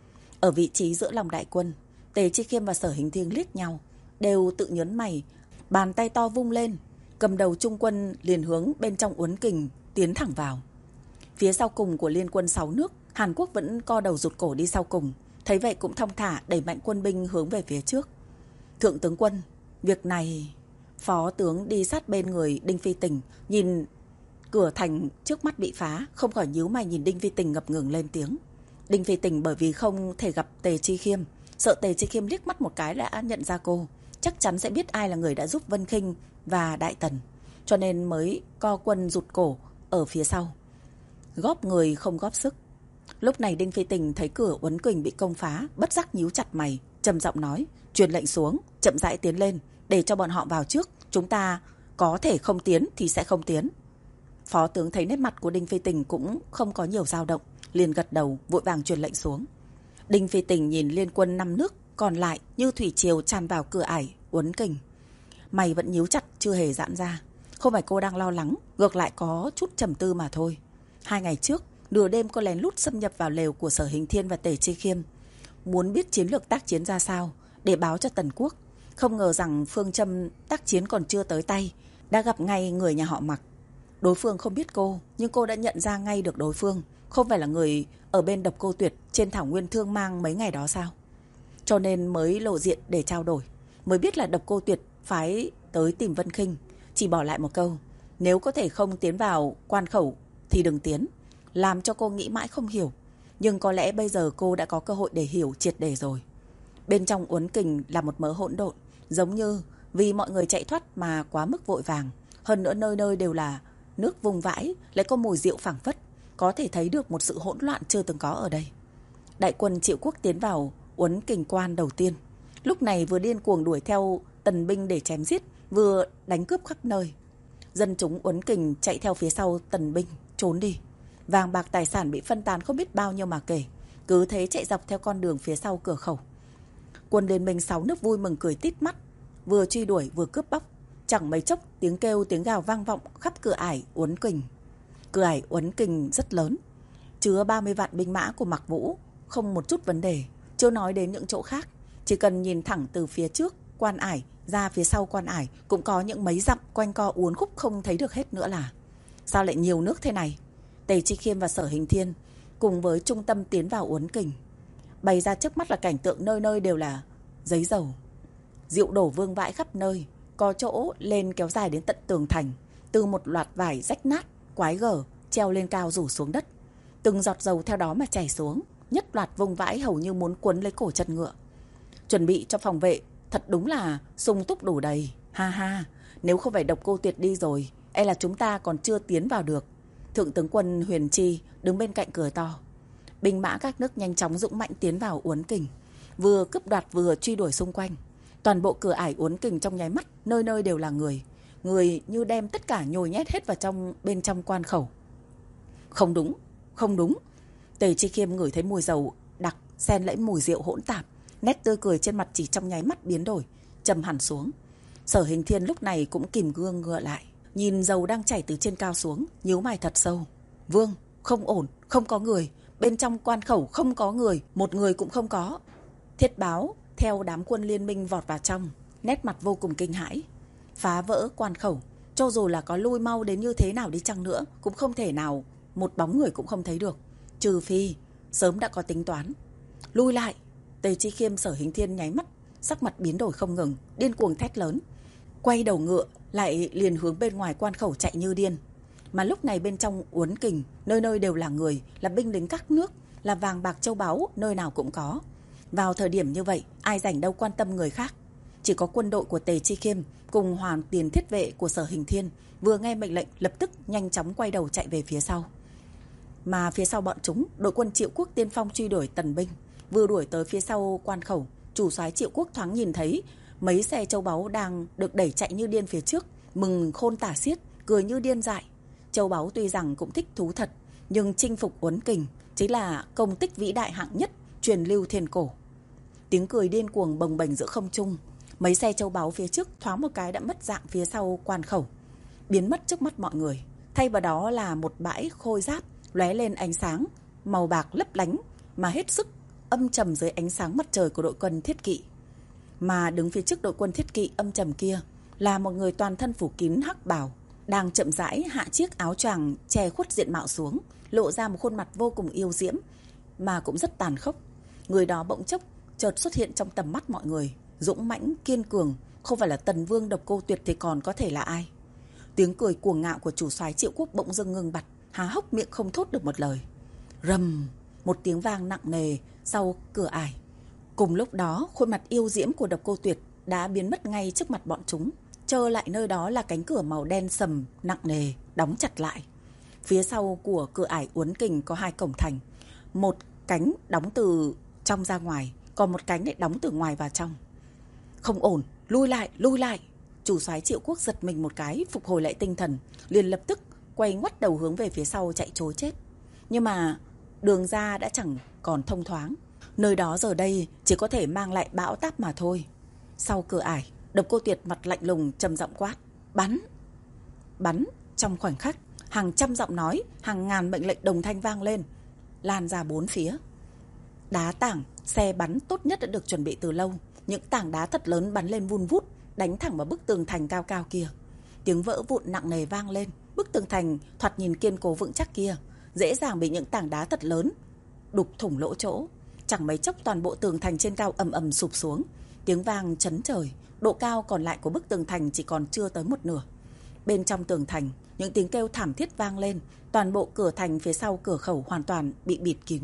Ở vị trí giữa lòng đại quân, Tề Chi Khiêm và Sở Hình Thiên liếc nhau, đều tự nhớn mày, bàn tay to vung lên, cầm đầu trung quân liền hướng bên trong Uốn Quỳnh tiến thẳng vào. Phía sau cùng của liên quân sáu nước, Hàn Quốc vẫn co đầu rụt cổ đi sau cùng, thấy vậy cũng thong thả đẩy mạnh quân binh hướng về phía trước. Thượng tướng quân, việc này... Phó tướng đi sát bên người Đinh Phi Tình, nhìn cửa thành trước mắt bị phá, không khỏi nhíu mày nhìn Đinh Phi Tình ngập ngừng lên tiếng. Đinh Phi Tình bởi vì không thể gặp Tề Chi Khiêm, sợ Tề Chi Khiêm liếc mắt một cái đã nhận ra cô, chắc chắn sẽ biết ai là người đã giúp Vân Khinh và Đại Tần, cho nên mới co quân rụt cổ ở phía sau, góp người không góp sức. Lúc này Đinh Phi Tình thấy cửa Uốn Quỳnh bị công phá, bất giác nhíu chặt mày, trầm giọng nói, truyền lệnh xuống, chậm rãi tiến lên, để cho bọn họ vào trước, chúng ta có thể không tiến thì sẽ không tiến. Phó tướng thấy nét mặt của Đinh Phi Tình cũng không có nhiều dao động, liền gật đầu, vội vàng truyền lệnh xuống. Đinh Phi Tình nhìn liên quân năm nước còn lại như thủy triều tràn vào cửa ải Uốn Quỳnh, mày vẫn nhíu chặt chưa hề giãn ra. Không phải cô đang lo lắng, ngược lại có chút trầm tư mà thôi. Hai ngày trước, nửa đêm cô lén lút xâm nhập vào lều của Sở Hình Thiên và Tề Chi Khiêm, muốn biết chiến lược tác chiến ra sao để báo cho Tần Quốc. Không ngờ rằng phương châm tác chiến còn chưa tới tay, đã gặp ngay người nhà họ Mặc. Đối phương không biết cô, nhưng cô đã nhận ra ngay được đối phương không phải là người ở bên Độc Cô Tuyệt trên thảo nguyên Thương Mang mấy ngày đó sao? Cho nên mới lộ diện để trao đổi, mới biết là Độc Cô Tuyệt phái tới tìm Vân Khinh, chỉ bỏ lại một câu, nếu có thể không tiến vào quan khẩu thì đừng tiến, làm cho cô nghĩ mãi không hiểu. Nhưng có lẽ bây giờ cô đã có cơ hội để hiểu triệt để rồi. Bên trong Uốn Quỳnh là một mớ hỗn độn, giống như vì mọi người chạy thoát mà quá mức vội vàng. Hơn nữa nơi nơi đều là nước vung vãi, lại có mùi rượu phảng phất, có thể thấy được một sự hỗn loạn chưa từng có ở đây. Đại quân Triệu Quốc tiến vào Uốn Quỳnh Quan đầu tiên, lúc này vừa điên cuồng đuổi theo Tần binh để chém giết, vừa đánh cướp khắp nơi. Dân chúng Uốn Quỳnh chạy theo phía sau Tần binh trốn đi, vàng bạc tài sản bị phân tán không biết bao nhiêu mà kể, cứ thế chạy dọc theo con đường phía sau cửa khẩu. Quân liên minh sáu nước vui mừng cười tít mắt, vừa truy đuổi vừa cướp bóc. Chẳng mấy chốc tiếng kêu tiếng gào vang vọng khắp cửa ải Uốn Quỳnh. Cửa ải Uốn Quỳnh rất lớn, chứa ba mươi vạn binh mã của Mạc Vũ, không một chút vấn đề. Chưa nói đến những chỗ khác, chỉ cần nhìn thẳng từ phía trước quan ải ra phía sau quan ải cũng có những mấy dặm quanh co uốn khúc không thấy được hết nữa là. Sao lại nhiều nước thế này? Tề Chi Khiêm và Sở Hình Thiên cùng với trung tâm tiến vào Uốn Quỳnh. Bày ra trước mắt là cảnh tượng nơi nơi đều là giấy dầu, rượu đổ vương vãi khắp nơi, có chỗ lên kéo dài đến tận tường thành, từ một loạt vải rách nát, quái gở treo lên cao rủ xuống đất. Từng giọt dầu theo đó mà chảy xuống, nhất loạt vùng vãi hầu như muốn cuốn lấy cổ chân ngựa. Chuẩn bị cho phòng vệ thật đúng là sung túc đủ đầy. Ha ha, nếu không phải Độc Cô Tuyệt đi rồi, e là chúng ta còn chưa tiến vào được. Thượng tướng quân Huyền Chi đứng bên cạnh cười to. Binh mã các nước nhanh chóng dũng mãnh tiến vào Uốn Kình, vừa cướp đoạt vừa truy đuổi xung quanh. Toàn bộ cửa ải Uốn Kình trong nháy mắt, nơi nơi đều là người. Người như đem tất cả nhồi nhét hết vào trong bên trong quan khẩu. Không đúng, không đúng. Tề Chi Khiêm ngửi thấy mùi dầu đặc xen lẫn mùi rượu hỗn tạp, nét tươi cười trên mặt chỉ trong nháy mắt biến đổi, trầm hẳn xuống. Sở Hình Thiên lúc này cũng kìm gương ngựa lại, nhìn dầu đang chảy từ trên cao xuống, nhíu mày thật sâu. Vương, không ổn, không có người, bên trong quan khẩu không có người, một người cũng không có. Thiết Báo theo đám quân liên minh vọt vào trong, nét mặt vô cùng kinh hãi. Phá vỡ quan khẩu, cho dù là có lui mau đến như thế nào đi chăng nữa, cũng không thể nào một bóng người cũng không thấy được, trừ phi sớm đã có tính toán. Lui lại. Tề Chi Khiêm, Sở Hình Thiên nháy mắt, sắc mặt biến đổi không ngừng, điên cuồng thét lớn, quay đầu ngựa lại liền hướng bên ngoài quan khẩu chạy như điên. Mà lúc này bên trong Uốn Kình, nơi nơi đều là người, là binh lính các nước, là vàng bạc châu báu, nơi nào cũng có. Vào thời điểm như vậy, ai rảnh đâu quan tâm người khác. Chỉ có quân đội của Tề Chi Khiêm cùng Hoàn Tiền Thiết Vệ của Sở Hình Thiên vừa nghe mệnh lệnh lập tức nhanh chóng quay đầu chạy về phía sau. Mà phía sau bọn chúng, đội quân Triệu Quốc tiên phong truy đuổi tần binh, vừa đuổi tới phía sau quan khẩu, chủ soái Triệu Quốc thoáng nhìn thấy mấy xe châu báu đang được đẩy chạy như điên phía trước, mừng khôn tả xiết, cười như điên dại. Châu báu tuy rằng cũng thích thú thật, nhưng chinh phục Uốn Kình chính là công tích vĩ đại hạng nhất, truyền lưu thiên cổ. Tiếng cười điên cuồng bồng bềnh giữa không trung. Mấy xe châu báu phía trước thoáng một cái đã mất dạng phía sau quan khẩu, biến mất trước mắt mọi người. Thay vào đó là một bãi khôi giáp lóe lên ánh sáng màu bạc lấp lánh, mà hết sức âm trầm dưới ánh sáng mặt trời của đội quân Thiết Kỵ. Mà đứng phía trước đội quân Thiết Kỵ âm trầm kia là một người toàn thân phủ kín hắc bào, đang chậm rãi hạ chiếc áo choàng che khuất diện mạo xuống, lộ ra một khuôn mặt vô cùng yêu diễm mà cũng rất tàn khốc. Người đó bỗng chốc chợt xuất hiện trong tầm mắt mọi người, dũng mãnh kiên cường, không phải là Tần Vương Độc Cô Tuyệt thì còn có thể là ai. Tiếng cười cuồng ngạo của chủ soái Triệu Quốc bỗng dưng ngừng bặt, há hốc miệng không thốt được một lời. Rầm, một tiếng vang nặng nề sau cửa ải. Cùng lúc đó, khuôn mặt yêu diễm của Độc Cô Tuyệt đã biến mất ngay trước mặt bọn chúng. Trơ lại nơi đó là cánh cửa màu đen sầm nặng nề đóng chặt lại. Phía sau của cửa ải Uốn Kình có hai cổng thành, một cánh đóng từ trong ra ngoài, còn một cánh lại đóng từ ngoài vào trong. Không ổn, lui lại, lui lại. Chủ soái Triệu Quốc giật mình một cái, phục hồi lại tinh thần, liền lập tức quay ngoắt đầu hướng về phía sau chạy trối chết. Nhưng mà đường ra đã chẳng còn thông thoáng, nơi đó giờ đây chỉ có thể mang lại bão táp mà thôi. Sau cửa ải, Độc Cô Tuyệt mặt lạnh lùng trầm giọng quát, bắn. Bắn. Trong khoảnh khắc, hàng trăm giọng nói, hàng ngàn mệnh lệnh đồng thanh vang lên, lan ra bốn phía. Đá tảng, xe bắn tốt nhất đã được chuẩn bị từ lâu. Những tảng đá thật lớn bắn lên vun vút, đánh thẳng vào bức tường thành cao cao kia. Tiếng vỡ vụn nặng nề vang lên. Bức tường thành thoạt nhìn kiên cố vững chắc kia dễ dàng bị những tảng đá thật lớn đục thủng lỗ chỗ. Chẳng mấy chốc toàn bộ tường thành trên cao ầm ầm sụp xuống, tiếng vang chấn trời. Độ cao còn lại của bức tường thành chỉ còn chưa tới một nửa. Bên trong tường thành, những tiếng kêu thảm thiết vang lên. Toàn bộ cửa thành phía sau cửa khẩu hoàn toàn bị bịt kín.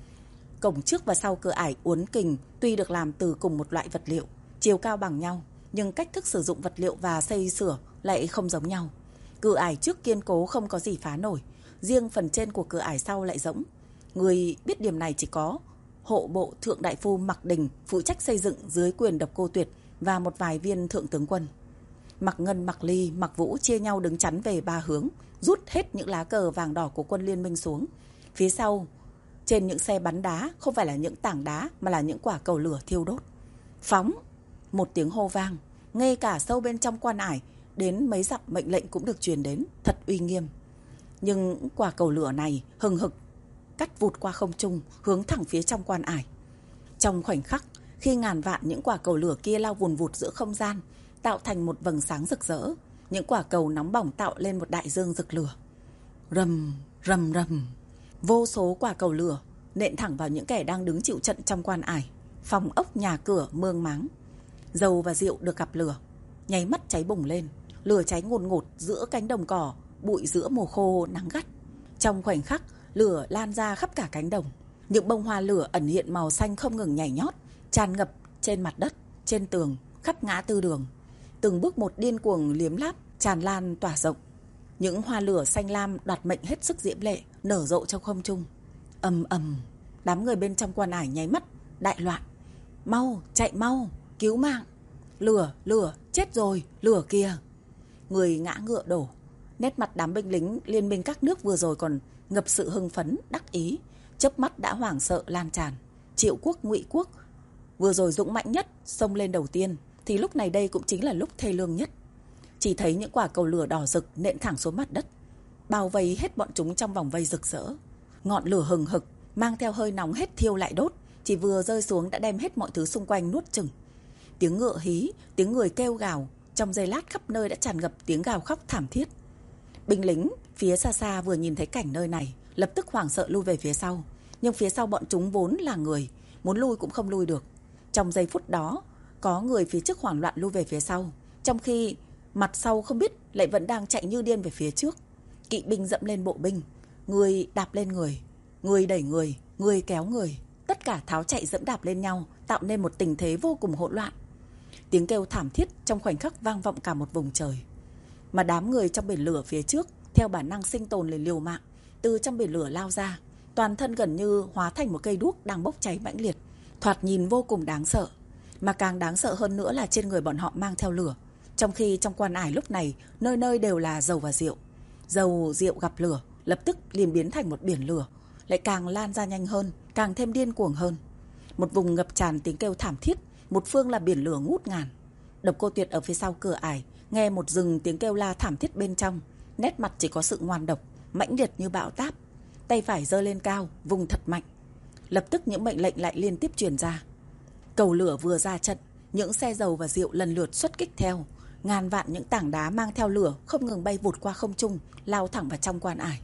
Cổng trước và sau cửa ải Uốn Kình tuy được làm từ cùng một loại vật liệu, chiều cao bằng nhau, nhưng cách thức sử dụng vật liệu và xây sửa lại không giống nhau. Cửa ải trước kiên cố không có gì phá nổi, riêng phần trên của cửa ải sau lại rỗng. Người biết điểm này chỉ có hộ bộ thượng đại phu Mạc Đình, phụ trách xây dựng dưới quyền Độc Cô Tuyệt, và một vài viên thượng tướng quân. Mạc Ngân, Mạc Ly, Mạc Vũ chia nhau đứng chắn về ba hướng, rút hết những lá cờ vàng đỏ của quân liên minh xuống. Phía sau, trên những xe bắn đá không phải là những tảng đá mà là những quả cầu lửa thiêu đốt. Phóng! Một tiếng hô vang, ngay cả sâu bên trong quan ải đến mấy dặm mệnh lệnh cũng được truyền đến, thật uy nghiêm. Nhưng quả cầu lửa này hừng hực cắt vụt qua không trung, hướng thẳng phía trong quan ải. Trong khoảnh khắc, khi ngàn vạn những quả cầu lửa kia lao vùn vụt giữa không gian, tạo thành một vầng sáng rực rỡ, những quả cầu nóng bỏng tạo lên một đại dương rực lửa. Rầm, rầm rầm, vô số quả cầu lửa nện thẳng vào những kẻ đang đứng chịu trận trong quan ải. Phòng ốc, nhà cửa mương máng, dầu và rượu được gặp lửa, nháy mắt cháy bùng lên. Lửa cháy ngùn ngụt giữa cánh đồng cỏ, bụi giữa mùa khô nắng gắt. Trong khoảnh khắc, lửa lan ra khắp cả cánh đồng. Những bông hoa lửa ẩn hiện màu xanh không ngừng nhảy nhót, tràn ngập trên mặt đất, trên tường, khắp ngã tư đường. Từng bước một điên cuồng liếm láp, tràn lan tỏa rộng. Những hoa lửa xanh lam đoạt mệnh hết sức diễm lệ, nở rộ trong không trung. Ầm ầm, Đám người bên trong quan ải nháy mắt đại loạn. Mau, chạy mau, cứu mạng. Lửa, lửa, chết rồi, lửa kìa. Người ngã ngựa đổ. Nét mặt đám binh lính liên minh các nước vừa rồi còn ngập sự hưng phấn, đắc ý, chớp mắt đã hoảng sợ lan tràn. Triệu quốc, Ngụy quốc vừa rồi dũng mạnh nhất, xông lên đầu tiên, thì lúc này đây cũng chính là lúc thê lương nhất. Chỉ thấy những quả cầu lửa đỏ rực nện thẳng xuống mặt đất, bao vây hết bọn chúng trong vòng vây rực rỡ. Ngọn lửa hừng hực mang theo hơi nóng hết thiêu lại đốt, chỉ vừa rơi xuống đã đem hết mọi thứ xung quanh nuốt chửng. Tiếng ngựa hí, tiếng người kêu gào, trong giây lát khắp nơi đã tràn ngập tiếng gào khóc thảm thiết. Binh lính phía xa xa vừa nhìn thấy cảnh nơi này, lập tức hoảng sợ lui về phía sau. Nhưng phía sau bọn chúng vốn là người, muốn lui cũng không lui được. Trong giây phút đó, có người phía trước hoảng loạn lui về phía sau, trong khi mặt sau không biết lại vẫn đang chạy như điên về phía trước. Kỵ binh dẫm lên bộ binh, người đạp lên người, người đẩy người, người kéo người, tất cả tháo chạy dẫm đạp lên nhau, tạo nên một tình thế vô cùng hỗn loạn. Tiếng kêu thảm thiết trong khoảnh khắc vang vọng cả một vùng trời. Mà đám người trong biển lửa phía trước, theo bản năng sinh tồn để liều mạng, từ trong biển lửa lao ra, toàn thân gần như hóa thành một cây đuốc đang bốc cháy mãnh liệt, thoạt nhìn vô cùng đáng sợ. Mà càng đáng sợ hơn nữa là trên người bọn họ mang theo lửa, trong khi trong quan ải lúc này nơi nơi đều là dầu và rượu. Dầu rượu gặp lửa lập tức liền biến thành một biển lửa, lại càng lan ra nhanh hơn, càng thêm điên cuồng hơn. Một vùng ngập tràn tiếng kêu thảm thiết, một phương là biển lửa ngút ngàn. Độc Cô Tuyệt ở phía sau cửa ải nghe một rừng tiếng kêu la thảm thiết bên trong, nét mặt chỉ có sự ngoan độc, mãnh liệt như bão táp. Tay phải giơ lên cao, vùng thật mạnh. Lập tức những mệnh lệnh lại liên tiếp truyền ra. Cầu lửa vừa ra trận, những xe dầu và rượu lần lượt xuất kích theo. Ngàn vạn những tảng đá mang theo lửa không ngừng bay vụt qua không trung, lao thẳng vào trong quan ải.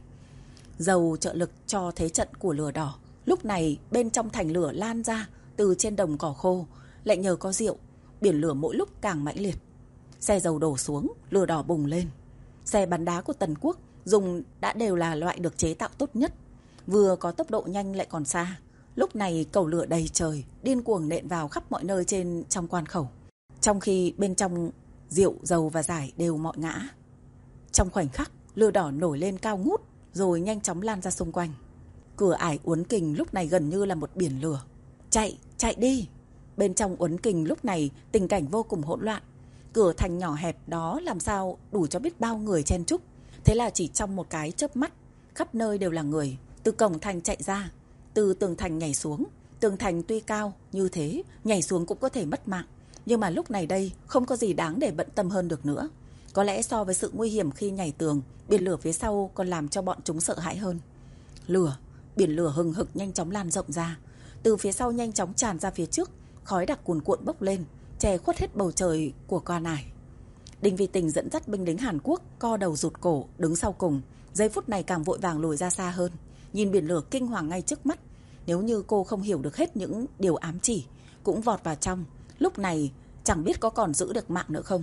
Dầu trợ lực cho thế trận của lửa đỏ. Lúc này bên trong thành lửa lan ra từ trên đồng cỏ khô, lại nhờ có rượu, biển lửa mỗi lúc càng mãnh liệt. Xe dầu đổ xuống, lửa đỏ bùng lên. Xe bắn đá của Tần Quốc dùng đã đều là loại được chế tạo tốt nhất, vừa có tốc độ nhanh lại còn xa. Lúc này cầu lửa đầy trời, điên cuồng nện vào khắp mọi nơi trên trong quan khẩu, trong khi bên trong rượu, dầu và giải đều mọi ngã. Trong khoảnh khắc, lửa đỏ nổi lên cao ngút, rồi nhanh chóng lan ra xung quanh. Cửa ải Uốn Kình lúc này gần như là một biển lửa. Chạy, chạy đi! Bên trong Uốn Kình lúc này tình cảnh vô cùng hỗn loạn. Cửa thành nhỏ hẹp đó làm sao đủ cho biết bao người chen chúc. Thế là chỉ trong một cái chớp mắt, khắp nơi đều là người. Từ cổng thành chạy ra, từ tường thành nhảy xuống. Tường thành tuy cao như thế, nhảy xuống cũng có thể mất mạng. Nhưng mà lúc này đây không có gì đáng để bận tâm hơn được nữa. Có lẽ so với sự nguy hiểm khi nhảy tường, biển lửa phía sau còn làm cho bọn chúng sợ hãi hơn. Lửa, biển lửa hừng hực nhanh chóng lan rộng ra. Từ phía sau nhanh chóng tràn ra phía trước, khói đặc cuồn cuộn bốc lên, che khuất hết bầu trời của quan ải. Đinh Vi Tình dẫn dắt binh lính Hàn Quốc co đầu rụt cổ đứng sau cùng, giây phút này càng vội vàng lùi ra xa hơn, nhìn biển lửa kinh hoàng ngay trước mắt. Nếu như cô không hiểu được hết những điều ám chỉ, cũng vọt vào trong, lúc này chẳng biết có còn giữ được mạng nữa không.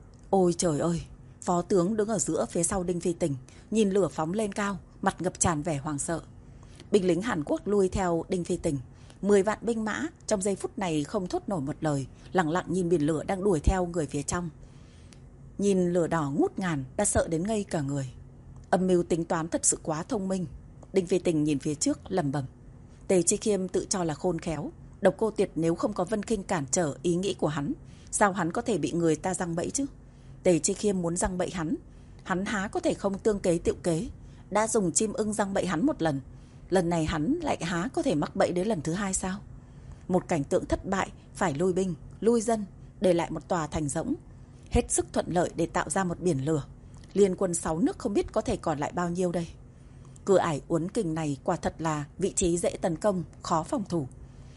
Ôi trời ơi! Phó tướng đứng ở giữa phía sau Đinh Vi Tình, nhìn lửa phóng lên cao, mặt ngập tràn vẻ hoảng sợ. Binh lính Hàn Quốc lui theo Đinh Vi Tình, mười vạn binh mã trong giây phút này không thốt nổi một lời, lặng lặng nhìn biển lửa đang đuổi theo người phía trong. Nhìn lửa đỏ ngút ngàn đã sợ đến ngây cả người. Âm mưu tính toán thật sự quá thông minh. Đinh Vi Tình nhìn phía trước lẩm bẩm. Tề Chi Khiêm tự cho là khôn khéo, Độc Cô Tuyệt nếu không có Vân Khinh cản trở ý nghĩ của hắn, sao hắn có thể bị người ta giăng bẫy chứ? Tề Chi Khiêm muốn giăng bẫy hắn, hắn há có thể không tương kế tiệu kế. Đã dùng chim ưng giăng bẫy hắn một lần, lần này hắn lại há có thể mắc bẫy đến lần thứ hai sao? Một cảnh tượng thất bại, phải lui binh, lui dân, để lại một tòa thành rỗng, hết sức thuận lợi để tạo ra một biển lửa. Liên quân sáu nước không biết có thể còn lại bao nhiêu đây. Cửa ải Uốn Kình này quả thật là vị trí dễ tấn công, khó phòng thủ.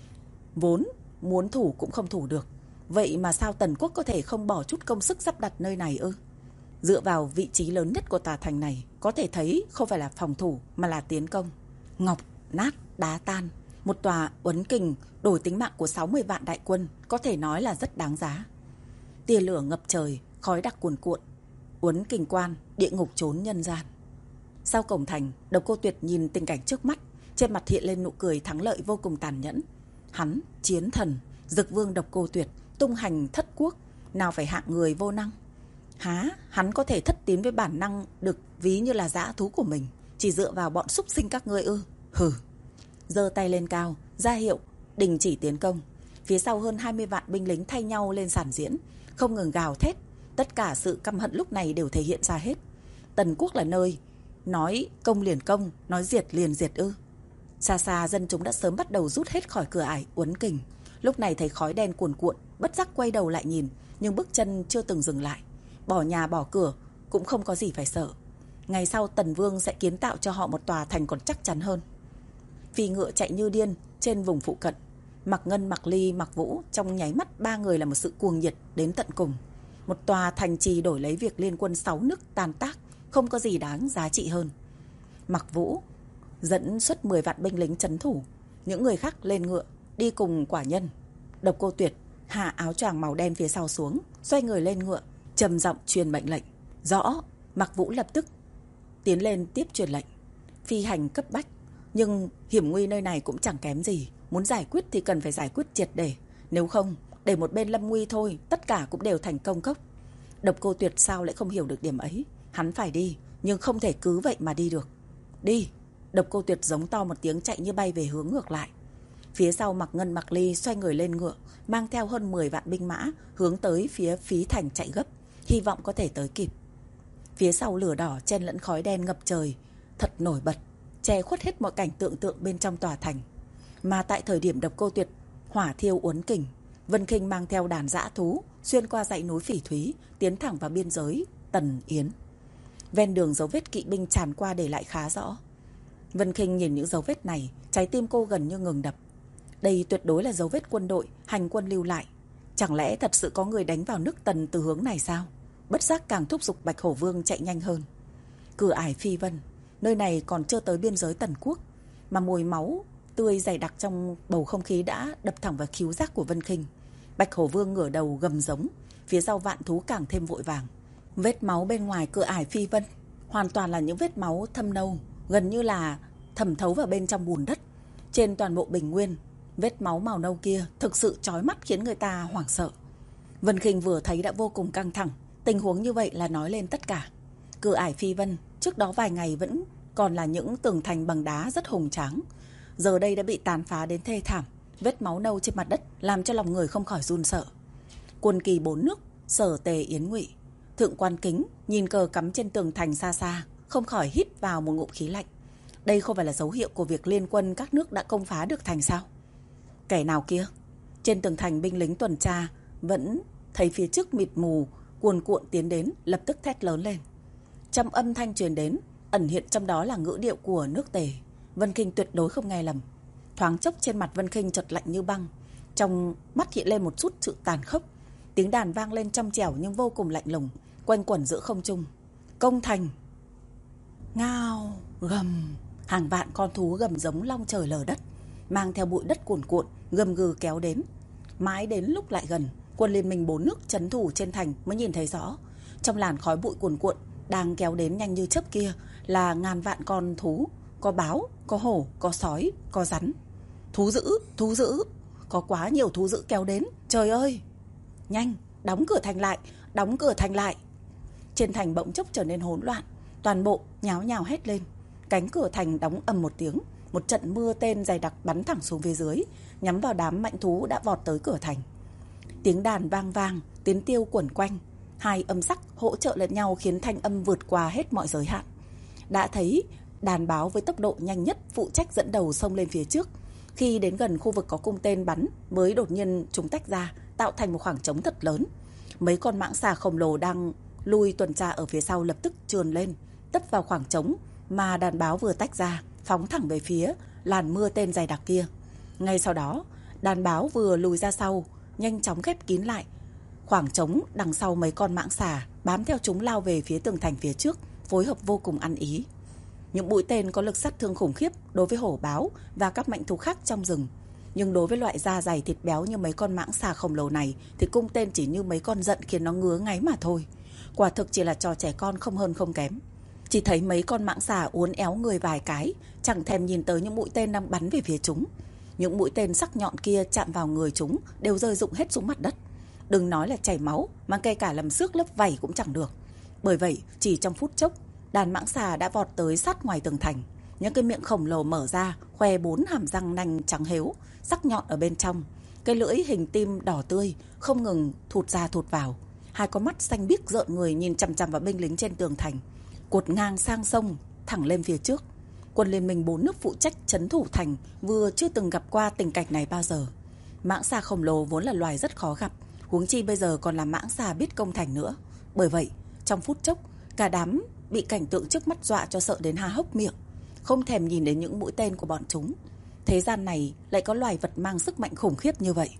Vốn muốn thủ cũng không thủ được, vậy mà sao Tần Quốc có thể không bỏ chút công sức sắp đặt nơi này ư? Dựa vào vị trí lớn nhất của tòa thành này, có thể thấy không phải là phòng thủ mà là tiến công. Ngọc nát đá tan, một tòa Uốn Kình đổi tính mạng của sáu mươi vạn đại quân, có thể nói là rất đáng giá. Tia lửa ngập trời, khói đặc cuồn cuộn. Uốn Kình quan, địa ngục trốn nhân gian. Sau cổng thành, Độc Cô Tuyệt nhìn tình cảnh trước mắt, trên mặt hiện lên nụ cười thắng lợi vô cùng tàn nhẫn. Hắn, chiến thần, Dực Vương Độc Cô Tuyệt, tung hành thất quốc, nào phải hạng người vô năng. Há, hắn có thể thất tín với bản năng được ví như là dã thú của mình, chỉ dựa vào bọn súc sinh các ngươi ư? Hừ. giơ tay lên cao, ra hiệu đình chỉ tiến công. Phía sau hơn hai mươi vạn binh lính thay nhau lên sàn diễn, không ngừng gào thét. Tất cả sự căm hận lúc này đều thể hiện ra hết. Tần quốc là nơi nói công liền công, nói diệt liền diệt ư? Xa xa dân chúng đã sớm bắt đầu rút hết khỏi cửa ải Uốn Kình. Lúc này thấy khói đen cuồn cuộn, bất giác quay đầu lại nhìn, nhưng bước chân chưa từng dừng lại. Bỏ nhà bỏ cửa cũng không có gì phải sợ. Ngày sau Tần Vương sẽ kiến tạo cho họ một tòa thành còn chắc chắn hơn. Phi ngựa chạy như điên trên vùng phụ cận. Mạc Ngân, Mạc Ly, Mạc Vũ trong nháy mắt ba người là một sự cuồng nhiệt đến tận cùng. Một tòa thành trì đổi lấy việc liên quân sáu nước tàn tác, không có gì đáng giá trị hơn. Mạc Vũ dẫn xuất mười vạn binh lính trấn thủ, những người khác lên ngựa đi cùng Quả Nhân. Độc Cô Tuyệt hạ áo choàng màu đen phía sau xuống, xoay người lên ngựa, trầm giọng truyền mệnh lệnh. Rõ. Mạc Vũ lập tức tiến lên tiếp truyền lệnh. Phi hành cấp bách, nhưng hiểm nguy nơi này cũng chẳng kém gì. Muốn giải quyết thì cần phải giải quyết triệt để, nếu không để một bên lâm nguy thôi, tất cả cũng đều thành công cốc. Độc Cô Tuyệt sao lại không hiểu được điểm ấy. Hắn phải đi, nhưng không thể cứ vậy mà đi được. Đi. Độc Cô Tuyệt giống to một tiếng, chạy như bay về hướng ngược lại. Phía sau Mạc Ngân, Mạc Ly xoay người lên ngựa, mang theo hơn mười vạn binh mã hướng tới phía Phí Thành chạy gấp, hy vọng có thể tới kịp. Phía sau lửa đỏ chen lẫn khói đen ngập trời, thật nổi bật, che khuất hết mọi cảnh tượng tượng bên trong tòa thành. Mà tại thời điểm Độc Cô Tuyệt hỏa thiêu Uốn Kình, Vân Khinh mang theo đàn dã thú xuyên qua dãy núi Phỉ Thúy, tiến thẳng vào biên giới Tần Yến. Ven đường dấu vết kỵ binh tràn qua để lại khá rõ. Vân Khinh nhìn những dấu vết này, trái tim cô gần như ngừng đập. Đây tuyệt đối là dấu vết quân đội hành quân lưu lại. Chẳng lẽ thật sự có người đánh vào nước Tần từ hướng này sao? Bất giác càng thúc giục Bạch Hổ Vương chạy nhanh hơn. Cửa ải Phi Vân, nơi này còn chưa tới biên giới Tần quốc, mà mùi máu tươi dày đặc trong bầu không khí đã đập thẳng vào khứu giác của Vân Khinh. Bạch Hổ Vương ngửa đầu gầm giống, phía sau vạn thú càng thêm vội vàng. Vết máu bên ngoài cửa ải Phi Vân hoàn toàn là những vết máu thâm nâu, gần như là thẩm thấu vào bên trong bùn đất. Trên toàn bộ bình nguyên, vết máu màu nâu kia thực sự chói mắt khiến người ta hoảng sợ. Vân Khinh vừa thấy đã vô cùng căng thẳng. Tình huống như vậy là nói lên tất cả. Cửa ải Phi Vân trước đó vài ngày vẫn còn là những tường thành bằng đá rất hùng tráng, giờ đây đã bị tàn phá đến thê thảm. Vết máu nâu trên mặt đất làm cho lòng người không khỏi run sợ. Quân kỳ bốn nước Sở, Tề, Yến, Ngụy, Thượng Quan Kính nhìn cờ cắm trên tường thành xa xa, không khỏi hít vào một ngụm khí lạnh. Đây không phải là dấu hiệu của việc liên quân các nước đã công phá được thành sao? Kẻ nào kia? Trên tường thành binh lính tuần tra vẫn thấy phía trước mịt mù cuồn cuộn tiến đến, lập tức thét lớn lên. Trong âm thanh truyền đến, ẩn hiện trong đó là ngữ điệu của nước Tề. Vân Khinh tuyệt đối không nghe lầm. Thoáng chốc trên mặt Vân Khinh chợt lạnh như băng, trong mắt hiện lên một chút sự tàn khốc. Tiếng đàn vang lên trong trẻo nhưng vô cùng lạnh lùng, quanh quẩn giữa không trung. Công thành. Ngao, gầm, hàng vạn con thú gầm giống long trời lở đất, mang theo bụi đất cuồn cuộn, gầm gừ kéo đến. Mãi đến lúc lại gần, quân liên minh bốn nước trấn thủ trên thành mới nhìn thấy rõ. Trong làn khói bụi cuồn cuộn đang kéo đến nhanh như chớp kia là ngàn vạn con thú, có báo, có hổ, có sói, có rắn. Thú dữ, thú dữ, có quá nhiều thú dữ kéo đến, trời ơi! Nhanh, đóng cửa thành lại, đóng cửa thành lại. Trên thành bỗng chốc trở nên hỗn loạn, toàn bộ nháo nhào hét lên. Cánh cửa thành đóng ầm một tiếng, một trận mưa tên dày đặc bắn thẳng xuống phía dưới, nhắm vào đám mạnh thú đã vọt tới cửa thành. Tiếng đàn vang vang, tiếng tiêu quẩn quanh, hai âm sắc hỗ trợ lẫn nhau khiến thanh âm vượt qua hết mọi giới hạn. Đã thấy đàn báo với tốc độ nhanh nhất phụ trách dẫn đầu xông lên phía trước. Khi đến gần khu vực có cung tên bắn mới đột nhiên chúng tách ra, tạo thành một khoảng trống thật lớn. Mấy con mãng xà khổng lồ đang lui tuần tra ở phía sau lập tức trườn lên, tấp vào khoảng trống mà đàn báo vừa tách ra, phóng thẳng về phía làn mưa tên dày đặc kia. Ngay sau đó, đàn báo vừa lùi ra sau, nhanh chóng khép kín lại khoảng trống đằng sau mấy con mãng xà, bám theo chúng lao về phía tường thành phía trước, phối hợp vô cùng ăn ý. Những mũi tên có lực sát thương khủng khiếp đối với hổ báo và các mạnh thú khác trong rừng. Nhưng đối với loại da dày thịt béo như mấy con mãng xà khổng lồ này thì cung tên chỉ như mấy con giận khiến nó ngứa ngáy mà thôi. Quả thực chỉ là trò trẻ con không hơn không kém. Chỉ thấy mấy con mãng xà uốn éo người vài cái, chẳng thèm nhìn tới những mũi tên đang bắn về phía chúng. Những mũi tên sắc nhọn kia chạm vào người chúng đều rơi rụng hết xuống mặt đất. Đừng nói là chảy máu, mà kể cả làm xước lớp vảy cũng chẳng được. Bởi vậy, chỉ trong phút chốc, đàn mãng xà đã vọt tới sát ngoài tường thành. Những cái miệng khổng lồ mở ra, khoe bốn hàm răng nanh trắng hếu, sắc nhọn ở bên trong. Cái lưỡi hình tim đỏ tươi không ngừng thụt ra thụt vào. Hai con mắt xanh biếc rợn người nhìn chằm chằm vào binh lính trên tường thành, cột ngang sang sông thẳng lên phía trước. Quân liên minh bốn nước phụ trách trấn thủ thành vừa chưa từng gặp qua tình cảnh này bao giờ. Mãng xà khổng lồ vốn là loài rất khó gặp, huống chi bây giờ còn là mãng xà biết công thành nữa. Bởi vậy, trong phút chốc, cả đám bị cảnh tượng trước mắt dọa cho sợ đến há hốc miệng, không thèm nhìn đến những mũi tên của bọn chúng. Thế gian này lại có loài vật mang sức mạnh khủng khiếp như vậy.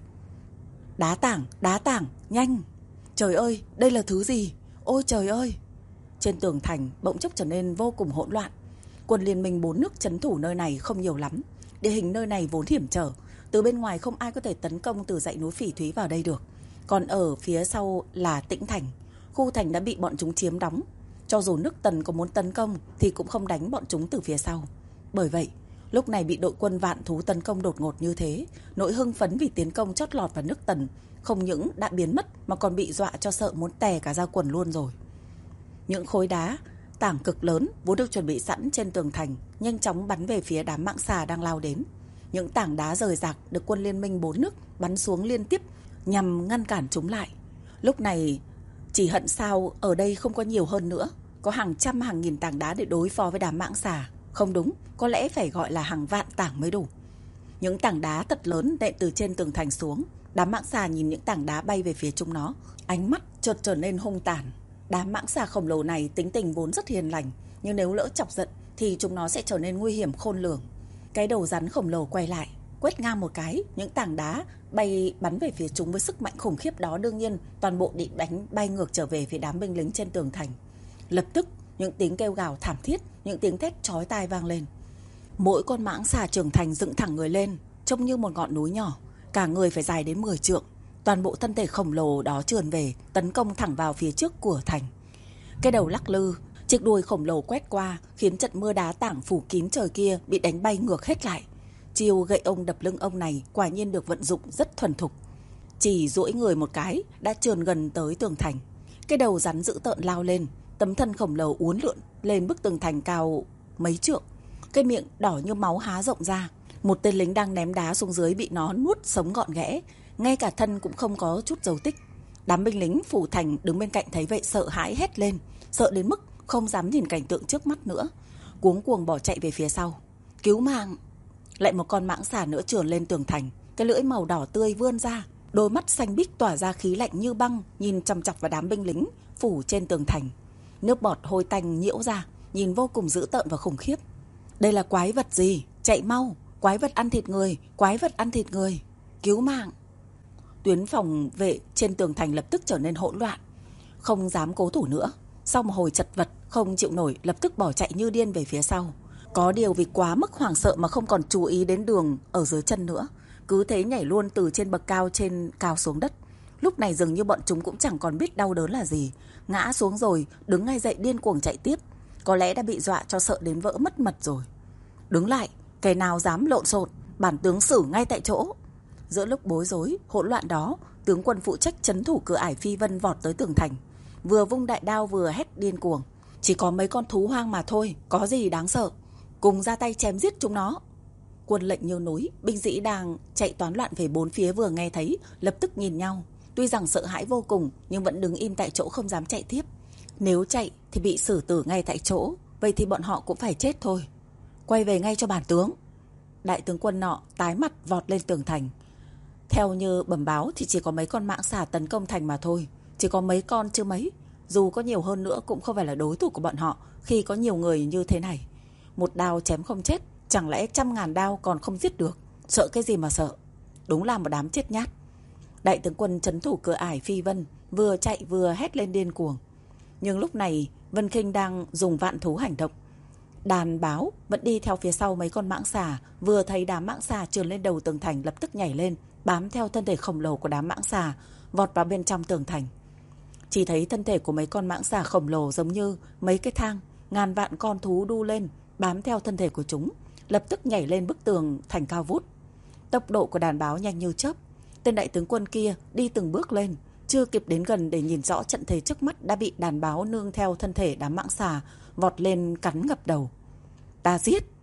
Đá tảng, đá tảng, nhanh! Trời ơi, đây là thứ gì? Ôi trời ơi! Trên tường thành bỗng chốc trở nên vô cùng hỗn loạn. Quân liên minh bốn nước trấn thủ nơi này không nhiều lắm. Địa hình nơi này vốn hiểm trở, từ bên ngoài không ai có thể tấn công từ dãy núi Phỉ Thúy vào đây được. Còn ở phía sau là Tĩnh Thành. Khu thành đã bị bọn chúng chiếm đóng. Cho dù nước Tần có muốn tấn công thì cũng không đánh bọn chúng từ phía sau. Bởi vậy, lúc này bị đội quân Vạn Thú tấn công đột ngột như thế, nỗi hưng phấn vì tiến công chót lọt vào nước Tần không những đã biến mất mà còn bị dọa cho sợ muốn tè cả ra quần luôn rồi. Những khối đá tảng cực lớn vốn được chuẩn bị sẵn trên tường thành nhanh chóng bắn về phía đám mãng xà đang lao đến. Những tảng đá rời rạc được quân liên minh bốn nước bắn xuống liên tiếp nhằm ngăn cản chúng lại. Lúc này chỉ hận sao ở đây không có nhiều hơn nữa, có hàng trăm hàng nghìn tảng đá để đối phó với đám mãng xà. Không đúng, có lẽ phải gọi là hàng vạn tảng mới đủ. Những tảng đá thật lớn nện từ trên tường thành xuống. Đám mãng xà nhìn những tảng đá bay về phía chúng nó, ánh mắt chợt trở nên hung tàn. Đám mãng xà khổng lồ này tính tình vốn rất hiền lành, nhưng nếu lỡ chọc giận thì chúng nó sẽ trở nên nguy hiểm khôn lường. Cái đầu rắn khổng lồ quay lại, quét ngang một cái, những tảng đá bay bắn về phía chúng với sức mạnh khủng khiếp đó. Đương nhiên, toàn bộ bị đánh bay ngược trở về phía đám binh lính trên tường thành. Lập tức, những tiếng kêu gào thảm thiết, những tiếng thét chói tai vang lên. Mỗi con mãng xà trưởng thành dựng thẳng người lên, trông như một ngọn núi nhỏ, cả người phải dài đến mười trượng. Toàn bộ thân thể khổng lồ đó trườn về, tấn công thẳng vào phía trước của thành. Cái đầu lắc lư, chiếc đuôi khổng lồ quét qua, khiến trận mưa đá tảng phủ kín trời kia bị đánh bay ngược hết lại. Chiêu gậy ông đập lưng ông này quả nhiên được vận dụng rất thuần thục. Chỉ duỗi người một cái đã trườn gần tới tường thành. Cái đầu rắn dữ tợn lao lên, tấm thân khổng lồ uốn lượn lên bức tường thành cao mấy trượng. Cái miệng đỏ như máu há rộng ra. Một tên lính đang ném đá xuống dưới bị nó nuốt sống gọn ghẽ, ngay cả thân cũng không có chút dấu tích. Đám binh lính phủ thành đứng bên cạnh thấy vậy sợ hãi hét lên, sợ đến mức không dám nhìn cảnh tượng trước mắt nữa, cuống cuồng bỏ chạy về phía sau. Cứu mạng! Lại một con mãng xà nữa trườn lên tường thành, cái lưỡi màu đỏ tươi vươn ra, đôi mắt xanh biếc tỏa ra khí lạnh như băng, nhìn chằm chằm vào đám binh lính phủ trên tường thành. Nước bọt hôi tanh nhiễu ra, nhìn vô cùng dữ tợn và khủng khiếp. Đây là quái vật gì? Chạy mau! Quái vật ăn thịt người! Quái vật ăn thịt người! Cứu mạng! Tuyến phòng vệ trên tường thành lập tức trở nên hỗn loạn, không dám cố thủ nữa. Sau một hồi chật vật không chịu nổi, lập tức bỏ chạy như điên về phía sau. Có điều vì quá mức hoảng sợ mà không còn chú ý đến đường ở dưới chân nữa, cứ thế nhảy luôn từ trên bậc cao trên cao xuống đất. Lúc này dường như bọn chúng cũng chẳng còn biết đau đớn là gì, ngã xuống rồi đứng ngay dậy điên cuồng chạy tiếp. Có lẽ đã bị dọa cho sợ đến vỡ mất mật rồi. Đứng lại, kẻ nào dám lộn xộn, bản tướng xử ngay tại chỗ. Giữa lúc bối rối hỗn loạn đó, tướng quân phụ trách trấn thủ cửa ải Phi Vân vọt tới tường thành, vừa vung đại đao vừa hét điên cuồng. Chỉ có mấy con thú hoang mà thôi, có gì đáng sợ, cùng ra tay chém giết chúng nó. Quân lệnh như núi, binh sĩ đang chạy toán loạn về bốn phía vừa nghe thấy, lập tức nhìn nhau. Tuy rằng sợ hãi vô cùng nhưng vẫn đứng im tại chỗ không dám chạy tiếp. Nếu chạy thì bị xử tử ngay tại chỗ, vậy thì bọn họ cũng phải chết thôi. Quay về ngay cho bản tướng. Đại tướng quân nọ tái mặt vọt lên tường thành. Theo như bẩm báo thì chỉ có mấy con mãng xà tấn công thành mà thôi. Chỉ có mấy con chứ mấy. Dù có nhiều hơn nữa cũng không phải là đối thủ của bọn họ khi có nhiều người như thế này. Một đao chém không chết, chẳng lẽ trăm ngàn đao còn không giết được. Sợ cái gì mà sợ. Đúng là một đám chết nhát. Đại tướng quân trấn thủ cửa ải Phi Vân vừa chạy vừa hét lên điên cuồng. Nhưng lúc này Vân Khinh đang dùng vạn thú hành động. Đàn báo vẫn đi theo phía sau mấy con mãng xà, vừa thấy đám mãng xà trườn lên đầu tường thành lập tức nhảy lên, bám theo thân thể khổng lồ của đám mãng xà, vọt vào bên trong tường thành. Chỉ thấy thân thể của mấy con mãng xà khổng lồ giống như mấy cái thang, ngàn vạn con thú đu lên, bám theo thân thể của chúng, lập tức nhảy lên bức tường thành cao vút. Tốc độ của đàn báo nhanh như chớp. Tên đại tướng quân kia đi từng bước lên, chưa kịp đến gần để nhìn rõ trận thế trước mắt đã bị đàn báo nương theo thân thể đám mãng xà vọt lên cắn ngập đầu. Ta giết!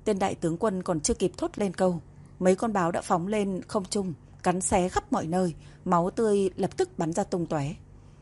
tên đại tướng quân còn chưa kịp thốt lên câu, mấy con báo đã phóng lên không trung, cắn xé khắp mọi nơi, máu tươi lập tức bắn ra tung tóe.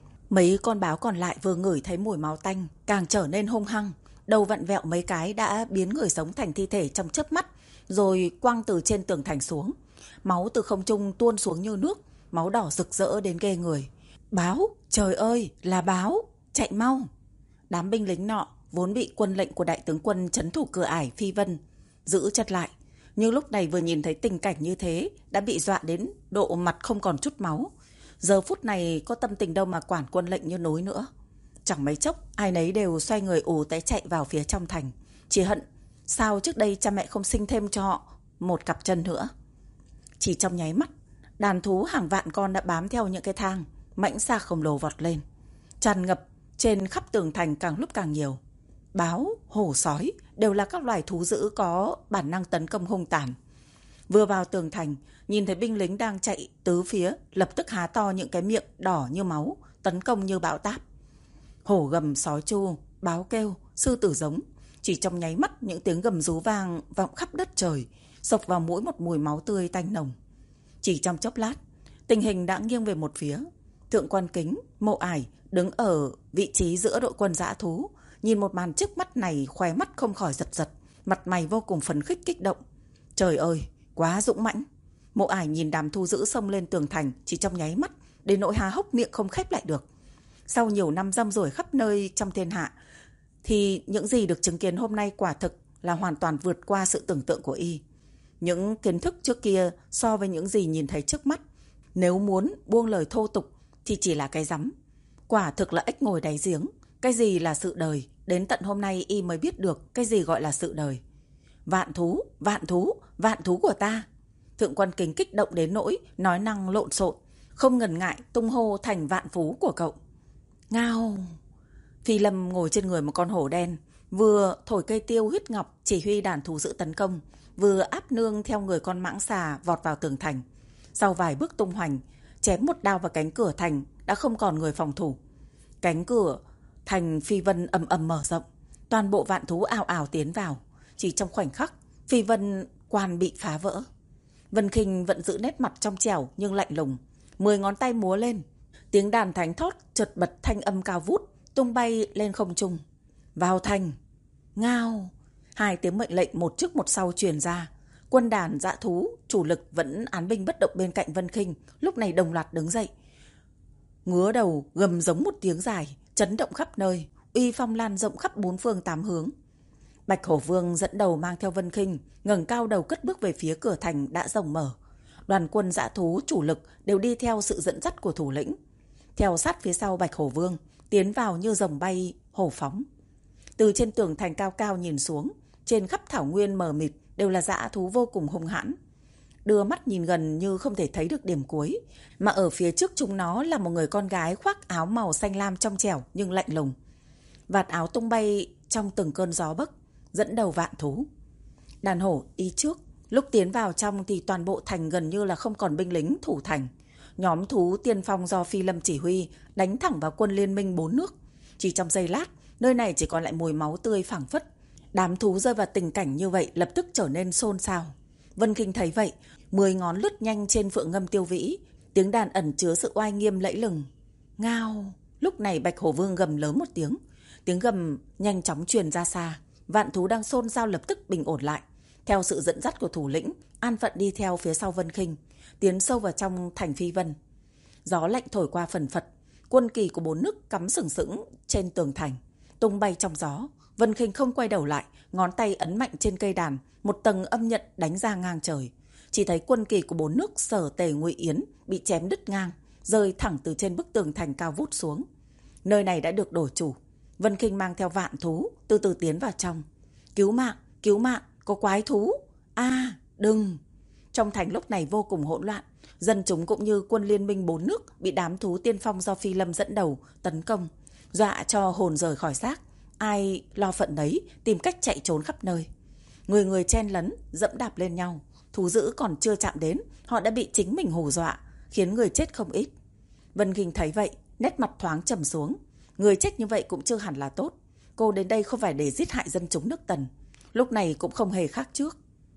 Mấy con báo còn lại vừa ngửi thấy mùi máu tanh, càng trở nên hung hăng, đầu vặn vẹo mấy cái đã biến người sống thành thi thể trong chớp mắt, rồi quăng từ trên tường thành xuống. Máu từ không trung tuôn xuống như nước, máu đỏ rực rỡ đến ghê người. Báo, trời ơi, là báo, chạy mau! Đám binh lính nọ vốn bị quân lệnh của đại tướng quân trấn thủ cửa ải Phi Vân giữ chặt lại, nhưng lúc này vừa nhìn thấy tình cảnh như thế đã bị dọa đến độ mặt không còn chút máu. Giờ phút này có tâm tình đâu mà quản quân lệnh như nối nữa. Chẳng mấy chốc ai nấy đều xoay người ù té chạy vào phía trong thành, chỉ hận sao trước đây cha mẹ không sinh thêm cho họ một cặp chân nữa. Chỉ trong nháy mắt, đàn thú hàng vạn con đã bám theo những cái thang mãnh xa khổng lồ vọt lên, tràn ngập trên khắp tường thành càng lúc càng nhiều. Báo, hổ, sói đều là các loài thú dữ có bản năng tấn công hung tàn. Vừa vào tường thành, nhìn thấy binh lính đang chạy tứ phía, lập tức há to những cái miệng đỏ như máu, tấn công như bão táp. Hổ gầm, sói chu, báo kêu, sư tử giống. Chỉ trong nháy mắt, những tiếng gầm rú vang vọng khắp đất trời, xộc vào mũi một mùi máu tươi tanh nồng. Chỉ trong chốc lát, tình hình đã nghiêng về một phía. Thượng quan Kính, Mộ Ải đứng ở vị trí giữa đội quân dã thú, nhìn một màn trước mắt này khóe mắt không khỏi giật giật, mặt mày vô cùng phấn khích kích động. Trời ơi, quá dũng mãnh! Mộ Ải nhìn đám thú dữ xông lên tường thành chỉ trong nháy mắt, đến nỗi há hốc miệng không khép lại được. Sau nhiều năm răm rủi khắp nơi trong thiên hạ, thì những gì được chứng kiến hôm nay quả thực là hoàn toàn vượt qua sự tưởng tượng của y. Những kiến thức trước kia so với những gì nhìn thấy trước mắt, nếu muốn buông lời thô tục thì chỉ là cái rắm. Quả thực là ếch ngồi đáy giếng. Cái gì là sự đời, đến tận hôm nay y mới biết được cái gì gọi là sự đời. Vạn thú, vạn thú, vạn thú của ta! Thượng quan Kính kích động đến nỗi nói năng lộn xộn, không ngần ngại tung hô thành vạn phú của cậu. Ngao! Phi Lâm ngồi trên người một con hổ đen, vừa thổi cây tiêu huyết ngọc chỉ huy đàn thú dữ tấn công, vừa áp nương theo người con mãng xà vọt vào tường thành. Sau vài bước tung hoành, chém một đao vào cánh cửa thành đã không còn người phòng thủ. Cánh cửa thành Phi Vân ầm ầm mở rộng, toàn bộ vạn thú ào ào tiến vào. Chỉ trong khoảnh khắc, Phi Vân quan bị phá vỡ. Vân Khinh vẫn giữ nét mặt trong trẻo nhưng lạnh lùng, mười ngón tay múa lên, tiếng đàn thánh thót chợt bật thanh âm cao vút, tung bay lên không trung. Vào thành! Ngao! Hai tiếng mệnh lệnh một trước một sau truyền ra. Quân đàn dã thú chủ lực vẫn án binh bất động bên cạnh Vân Khinh, lúc này đồng loạt đứng dậy, ngứa đầu gầm giống một tiếng dài, chấn động khắp nơi, uy phong lan rộng khắp bốn phương tám hướng. Bạch Hổ Vương dẫn đầu mang theo Vân Khinh, ngẩng cao đầu cất bước về phía cửa thành đã rộng mở. Đoàn quân dã thú chủ lực đều đi theo sự dẫn dắt của thủ lĩnh, theo sát phía sau Bạch Hổ Vương, tiến vào như rồng bay, hổ phóng. Từ trên tường thành cao cao nhìn xuống, trên khắp thảo nguyên mờ mịt đều là dã thú vô cùng hung hãn. Đưa mắt nhìn gần như không thể thấy được điểm cuối, mà ở phía trước chúng nó là một người con gái khoác áo màu xanh lam trong trẻo nhưng lạnh lùng. Vạt áo tung bay trong từng cơn gió bấc, dẫn đầu vạn thú. Đàn hổ đi trước, lúc tiến vào trong thì toàn bộ thành gần như là không còn binh lính thủ thành. Nhóm thú tiên phong do Phi Lâm chỉ huy đánh thẳng vào quân liên minh bốn nước. Chỉ trong giây lát, nơi này chỉ còn lại mùi máu tươi phảng phất. Đám thú rơi vào tình cảnh như vậy lập tức trở nên xôn xao. Vân Khinh thấy vậy, mười ngón lướt nhanh trên phượng ngâm tiêu vĩ, tiếng đàn ẩn chứa sự oai nghiêm lẫy lừng. Ngao! Lúc này Bạch Hổ Vương gầm lớn một tiếng, tiếng gầm nhanh chóng truyền ra xa. Vạn thú đang xôn xao lập tức bình ổn lại. Theo sự dẫn dắt của thủ lĩnh, an phận đi theo phía sau Vân Khinh, tiến sâu vào trong thành Phi Vân. Gió lạnh thổi qua phần phật, quân kỳ của bốn nước cắm sừng sững trên tường thành, tung bay trong gió. Vân Khinh không quay đầu lại, ngón tay ấn mạnh trên cây đàn, một tầng âm nhận đánh ra ngang trời. Chỉ thấy quân kỳ của bốn nước Sở Tề Ngụy Yến bị chém đứt ngang, rơi thẳng từ trên bức tường thành cao vút xuống. Nơi này đã được đổi chủ. Vân Khinh mang theo vạn thú từ từ tiến vào trong. Cứu mạng, cứu mạng, có quái thú. A, à, đừng. Trong thành lúc này vô cùng hỗn loạn, dân chúng cũng như quân liên minh bốn nước bị đám thú tiên phong do Phi Lâm dẫn đầu tấn công, dọa cho hồn rời khỏi xác. Ai lo phận đấy, tìm cách chạy trốn khắp nơi. Người người chen lấn, dẫm đạp lên nhau. Thú dữ còn chưa chạm đến, họ đã bị chính mình hù dọa, khiến người chết không ít. Vân Khinh thấy vậy, nét mặt thoáng trầm xuống. Người chết như vậy cũng chưa hẳn là tốt. Cô đến đây không phải để giết hại dân chúng nước Tần. lúc này cũng không hề khác trước.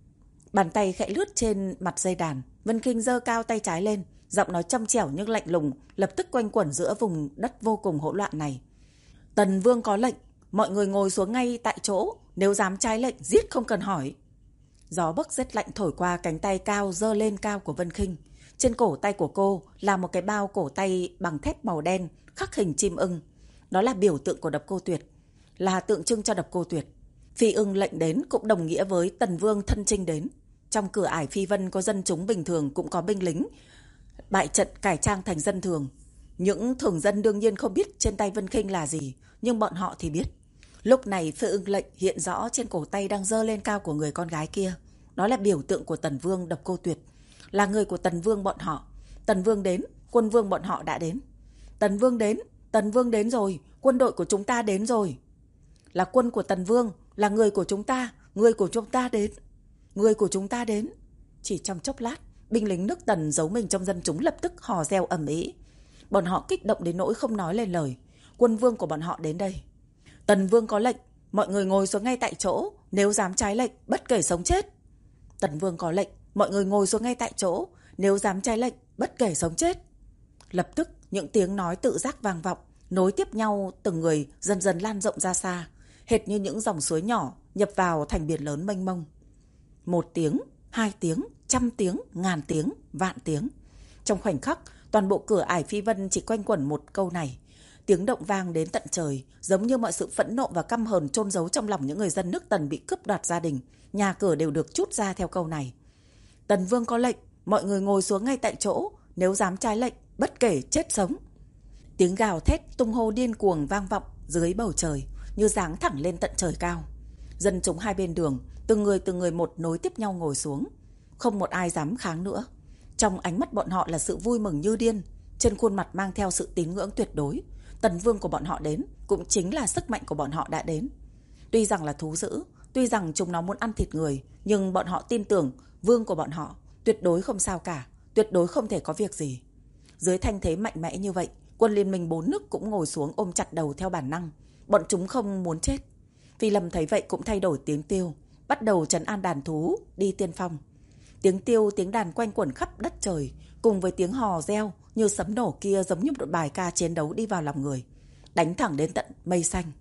Bàn tay khẽ lướt trên mặt dây đàn, Vân Kinh giơ cao tay trái lên, giọng nói trong trẻo nhưng lạnh lùng lập tức quanh quẩn giữa vùng đất vô cùng hỗn loạn này. Tần Vương có lệnh, mọi người ngồi xuống ngay tại chỗ, nếu dám trái lệnh giết không cần hỏi. Gió bấc rét lạnh thổi qua cánh tay cao giơ lên cao của Vân Kinh. Trên cổ tay của cô là một cái bao cổ tay bằng thép màu đen khắc hình chim ưng. Đó là biểu tượng của Độc Cô Tuyệt, là tượng trưng cho Độc Cô Tuyệt. Phi ưng lệnh đến cũng đồng nghĩa với Tần Vương thân chinh đến. Trong cửa ải Phi Vân có dân chúng bình thường, cũng có binh lính bại trận cải trang thành dân thường. Những thường dân đương nhiên không biết trên tay Vân Kinh là gì, nhưng bọn họ thì biết. Lúc này Phi ưng lệnh hiện rõ trên cổ tay đang giơ lên cao của người con gái kia. Đó là biểu tượng của Tần Vương Độc Cô Tuyệt, là người của Tần Vương bọn họ. Tần Vương đến, quân vương bọn họ đã đến. Tần Vương đến, Tần Vương đến rồi, quân đội của chúng ta đến rồi. Là quân của Tần Vương, là người của chúng ta, người của chúng ta đến. Người của chúng ta đến. Chỉ trong chốc lát, binh lính nước Tần giấu mình trong dân chúng lập tức hò reo ầm ĩ. Bọn họ kích động đến nỗi không nói lên lời. Quân vương của bọn họ đến đây. Tần Vương có lệnh, mọi người ngồi xuống ngay tại chỗ, nếu dám trái lệnh, bất kể sống chết. Tần Vương có lệnh, mọi người ngồi xuống ngay tại chỗ, nếu dám trái lệnh, bất kể sống chết. Lập tức, những tiếng nói tự giác vang vọng, nối tiếp nhau từng người dần dần lan rộng ra xa, hệt như những dòng suối nhỏ nhập vào thành biển lớn mênh mông. Một tiếng, hai tiếng, trăm tiếng, ngàn tiếng, vạn tiếng. Trong khoảnh khắc, toàn bộ cửa ải Phi Vân chỉ quanh quẩn một câu này. Tiếng động vang đến tận trời, giống như mọi sự phẫn nộ và căm hờn chôn giấu trong lòng những người dân nước Tần bị cướp đoạt gia đình, nhà cửa đều được trút ra theo câu này. Tần Vương có lệnh, mọi người ngồi xuống ngay tại chỗ, nếu dám trái lệnh, bất kể chết sống. Tiếng gào thét tung hô điên cuồng vang vọng dưới bầu trời, như giáng thẳng lên tận trời cao. Dân chúng hai bên đường, từng người từng người một nối tiếp nhau ngồi xuống, không một ai dám kháng nữa. Trong ánh mắt bọn họ là sự vui mừng như điên, trên khuôn mặt mang theo sự tín ngưỡng tuyệt đối. Tần Vương của bọn họ đến cũng chính là sức mạnh của bọn họ đã đến. Tuy rằng là thú dữ, tuy rằng chúng nó muốn ăn thịt người, nhưng bọn họ tin tưởng vương của bọn họ tuyệt đối không sao cả, tuyệt đối không thể có việc gì. Dưới thanh thế mạnh mẽ như vậy, quân liên minh bốn nước cũng ngồi xuống ôm chặt đầu theo bản năng. Bọn chúng không muốn chết. Phi Lâm thấy vậy cũng thay đổi tiếng tiêu, bắt đầu trấn an đàn thú đi tiên phong. Tiếng tiêu, tiếng đàn quanh quẩn khắp đất trời, cùng với tiếng hò reo như sấm nổ kia giống như một bài ca chiến đấu đi vào lòng người, đánh thẳng đến tận mây xanh.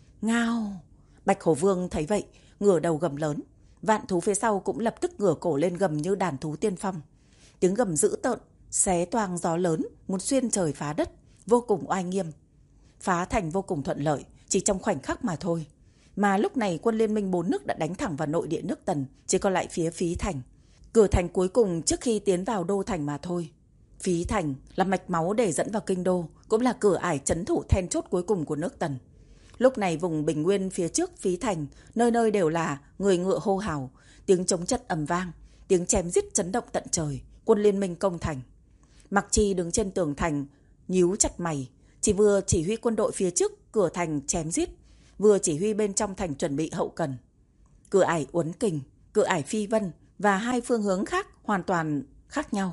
Ngao! Bạch Hổ Vương thấy vậy, ngửa đầu gầm lớn. Vạn thú phía sau cũng lập tức ngửa cổ lên gầm như đàn thú tiên phong. Tiếng gầm dữ tợn, xé toang gió lớn, muốn xuyên trời phá đất, vô cùng oai nghiêm. Phá thành vô cùng thuận lợi, chỉ trong khoảnh khắc mà thôi. Mà lúc này quân liên minh bốn nước đã đánh thẳng vào nội địa nước Tần, chỉ còn lại phía Phí Thành, cửa thành cuối cùng trước khi tiến vào đô thành mà thôi. Phí Thành là mạch máu để dẫn vào kinh đô, cũng là cửa ải trấn thủ then chốt cuối cùng của nước Tần. Lúc này vùng bình nguyên phía trước Phí Thành, nơi nơi đều là người ngựa hô hào, tiếng chống trận ầm vang, tiếng chém giết chấn động tận trời. Quân liên minh công thành. Mặc Chi đứng trên tường thành, nhíu chặt mày, chỉ vừa chỉ huy quân đội phía trước cửa thành chém giết, vừa chỉ huy bên trong thành chuẩn bị hậu cần. Cửa ải Uốn Kình, cửa ải Phi Vân và hai phương hướng khác hoàn toàn khác nhau.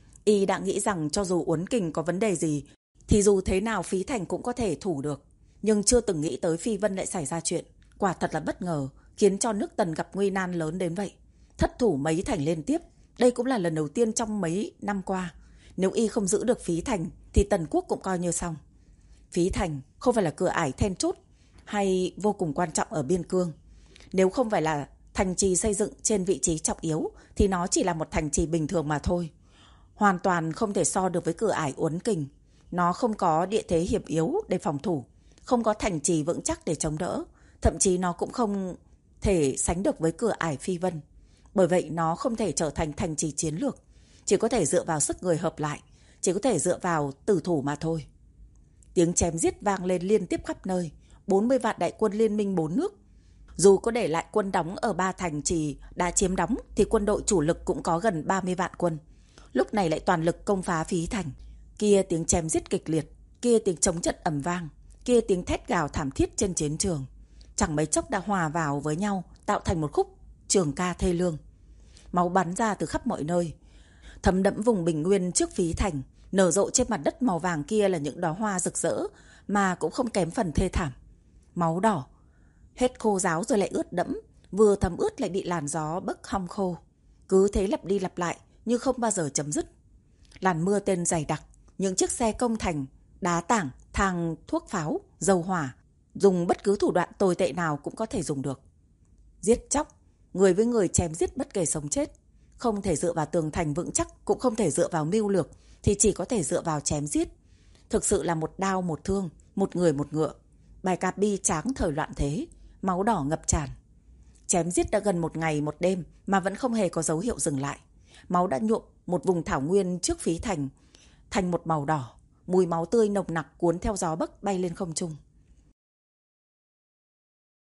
Y đã nghĩ rằng cho dù Uốn Kình có vấn đề gì thì dù thế nào Phí Thành cũng có thể thủ được, nhưng chưa từng nghĩ tới Phi Vân lại xảy ra chuyện. Quả thật là bất ngờ, khiến cho nước Tần gặp nguy nan lớn đến vậy. Thất thủ mấy thành liên tiếp, đây cũng là lần đầu tiên trong mấy năm qua. Nếu Y không giữ được Phí Thành thì Tần quốc cũng coi như xong. Phí Thành không phải là cửa ải then chốt hay vô cùng quan trọng ở biên cương. Nếu không phải là thành trì xây dựng trên vị trí trọng yếu thì nó chỉ là một thành trì bình thường mà thôi. Hoàn toàn không thể so được với cửa ải Uốn Kình. Nó không có địa thế hiểm yếu để phòng thủ, không có thành trì vững chắc để chống đỡ, thậm chí nó cũng không thể sánh được với cửa ải Phi Vân. Bởi vậy nó không thể trở thành thành trì chiến lược, chỉ có thể dựa vào sức người hợp lại, chỉ có thể dựa vào tử thủ mà thôi. Tiếng chém giết vang lên liên tiếp khắp nơi. bốn mươi vạn đại quân liên minh bốn nước, dù có để lại quân đóng ở ba thành trì đã chiếm đóng thì quân đội chủ lực cũng có gần ba mươi vạn quân. Lúc này lại toàn lực công phá Phí Thành. Kia tiếng chém giết kịch liệt, kia tiếng chống trận ầm vang, kia tiếng thét gào thảm thiết trên chiến trường, chẳng mấy chốc đã hòa vào với nhau, tạo thành một khúc trường ca thê lương. Máu bắn ra từ khắp mọi nơi, thấm đẫm vùng bình nguyên trước Phí Thành. Nở rộ trên mặt đất màu vàng kia là những đóa hoa rực rỡ mà cũng không kém phần thê thảm. Máu đỏ, hết khô ráo rồi lại ướt đẫm, vừa thấm ướt lại bị làn gió bấc hong khô. Cứ thế lặp đi lặp lại như không bao giờ chấm dứt. Làn mưa tên dày đặc, những chiếc xe công thành, đá tảng, thang thuốc pháo, dầu hỏa, dùng bất cứ thủ đoạn tồi tệ nào cũng có thể dùng được. Giết chóc, người với người chém giết bất kể sống chết. Không thể dựa vào tường thành vững chắc, cũng không thể dựa vào mưu lược, thì chỉ có thể dựa vào chém giết. Thực sự là một đao một thương, một người một ngựa. Bài ca bi tráng thời loạn thế, máu đỏ ngập tràn. Chém giết đã gần một ngày một đêm mà vẫn không hề có dấu hiệu dừng lại. Máu đã nhuộm một vùng thảo nguyên trước phí thành thành một màu đỏ, mùi máu tươi nồng nặc cuốn theo gió bấc bay lên không trung.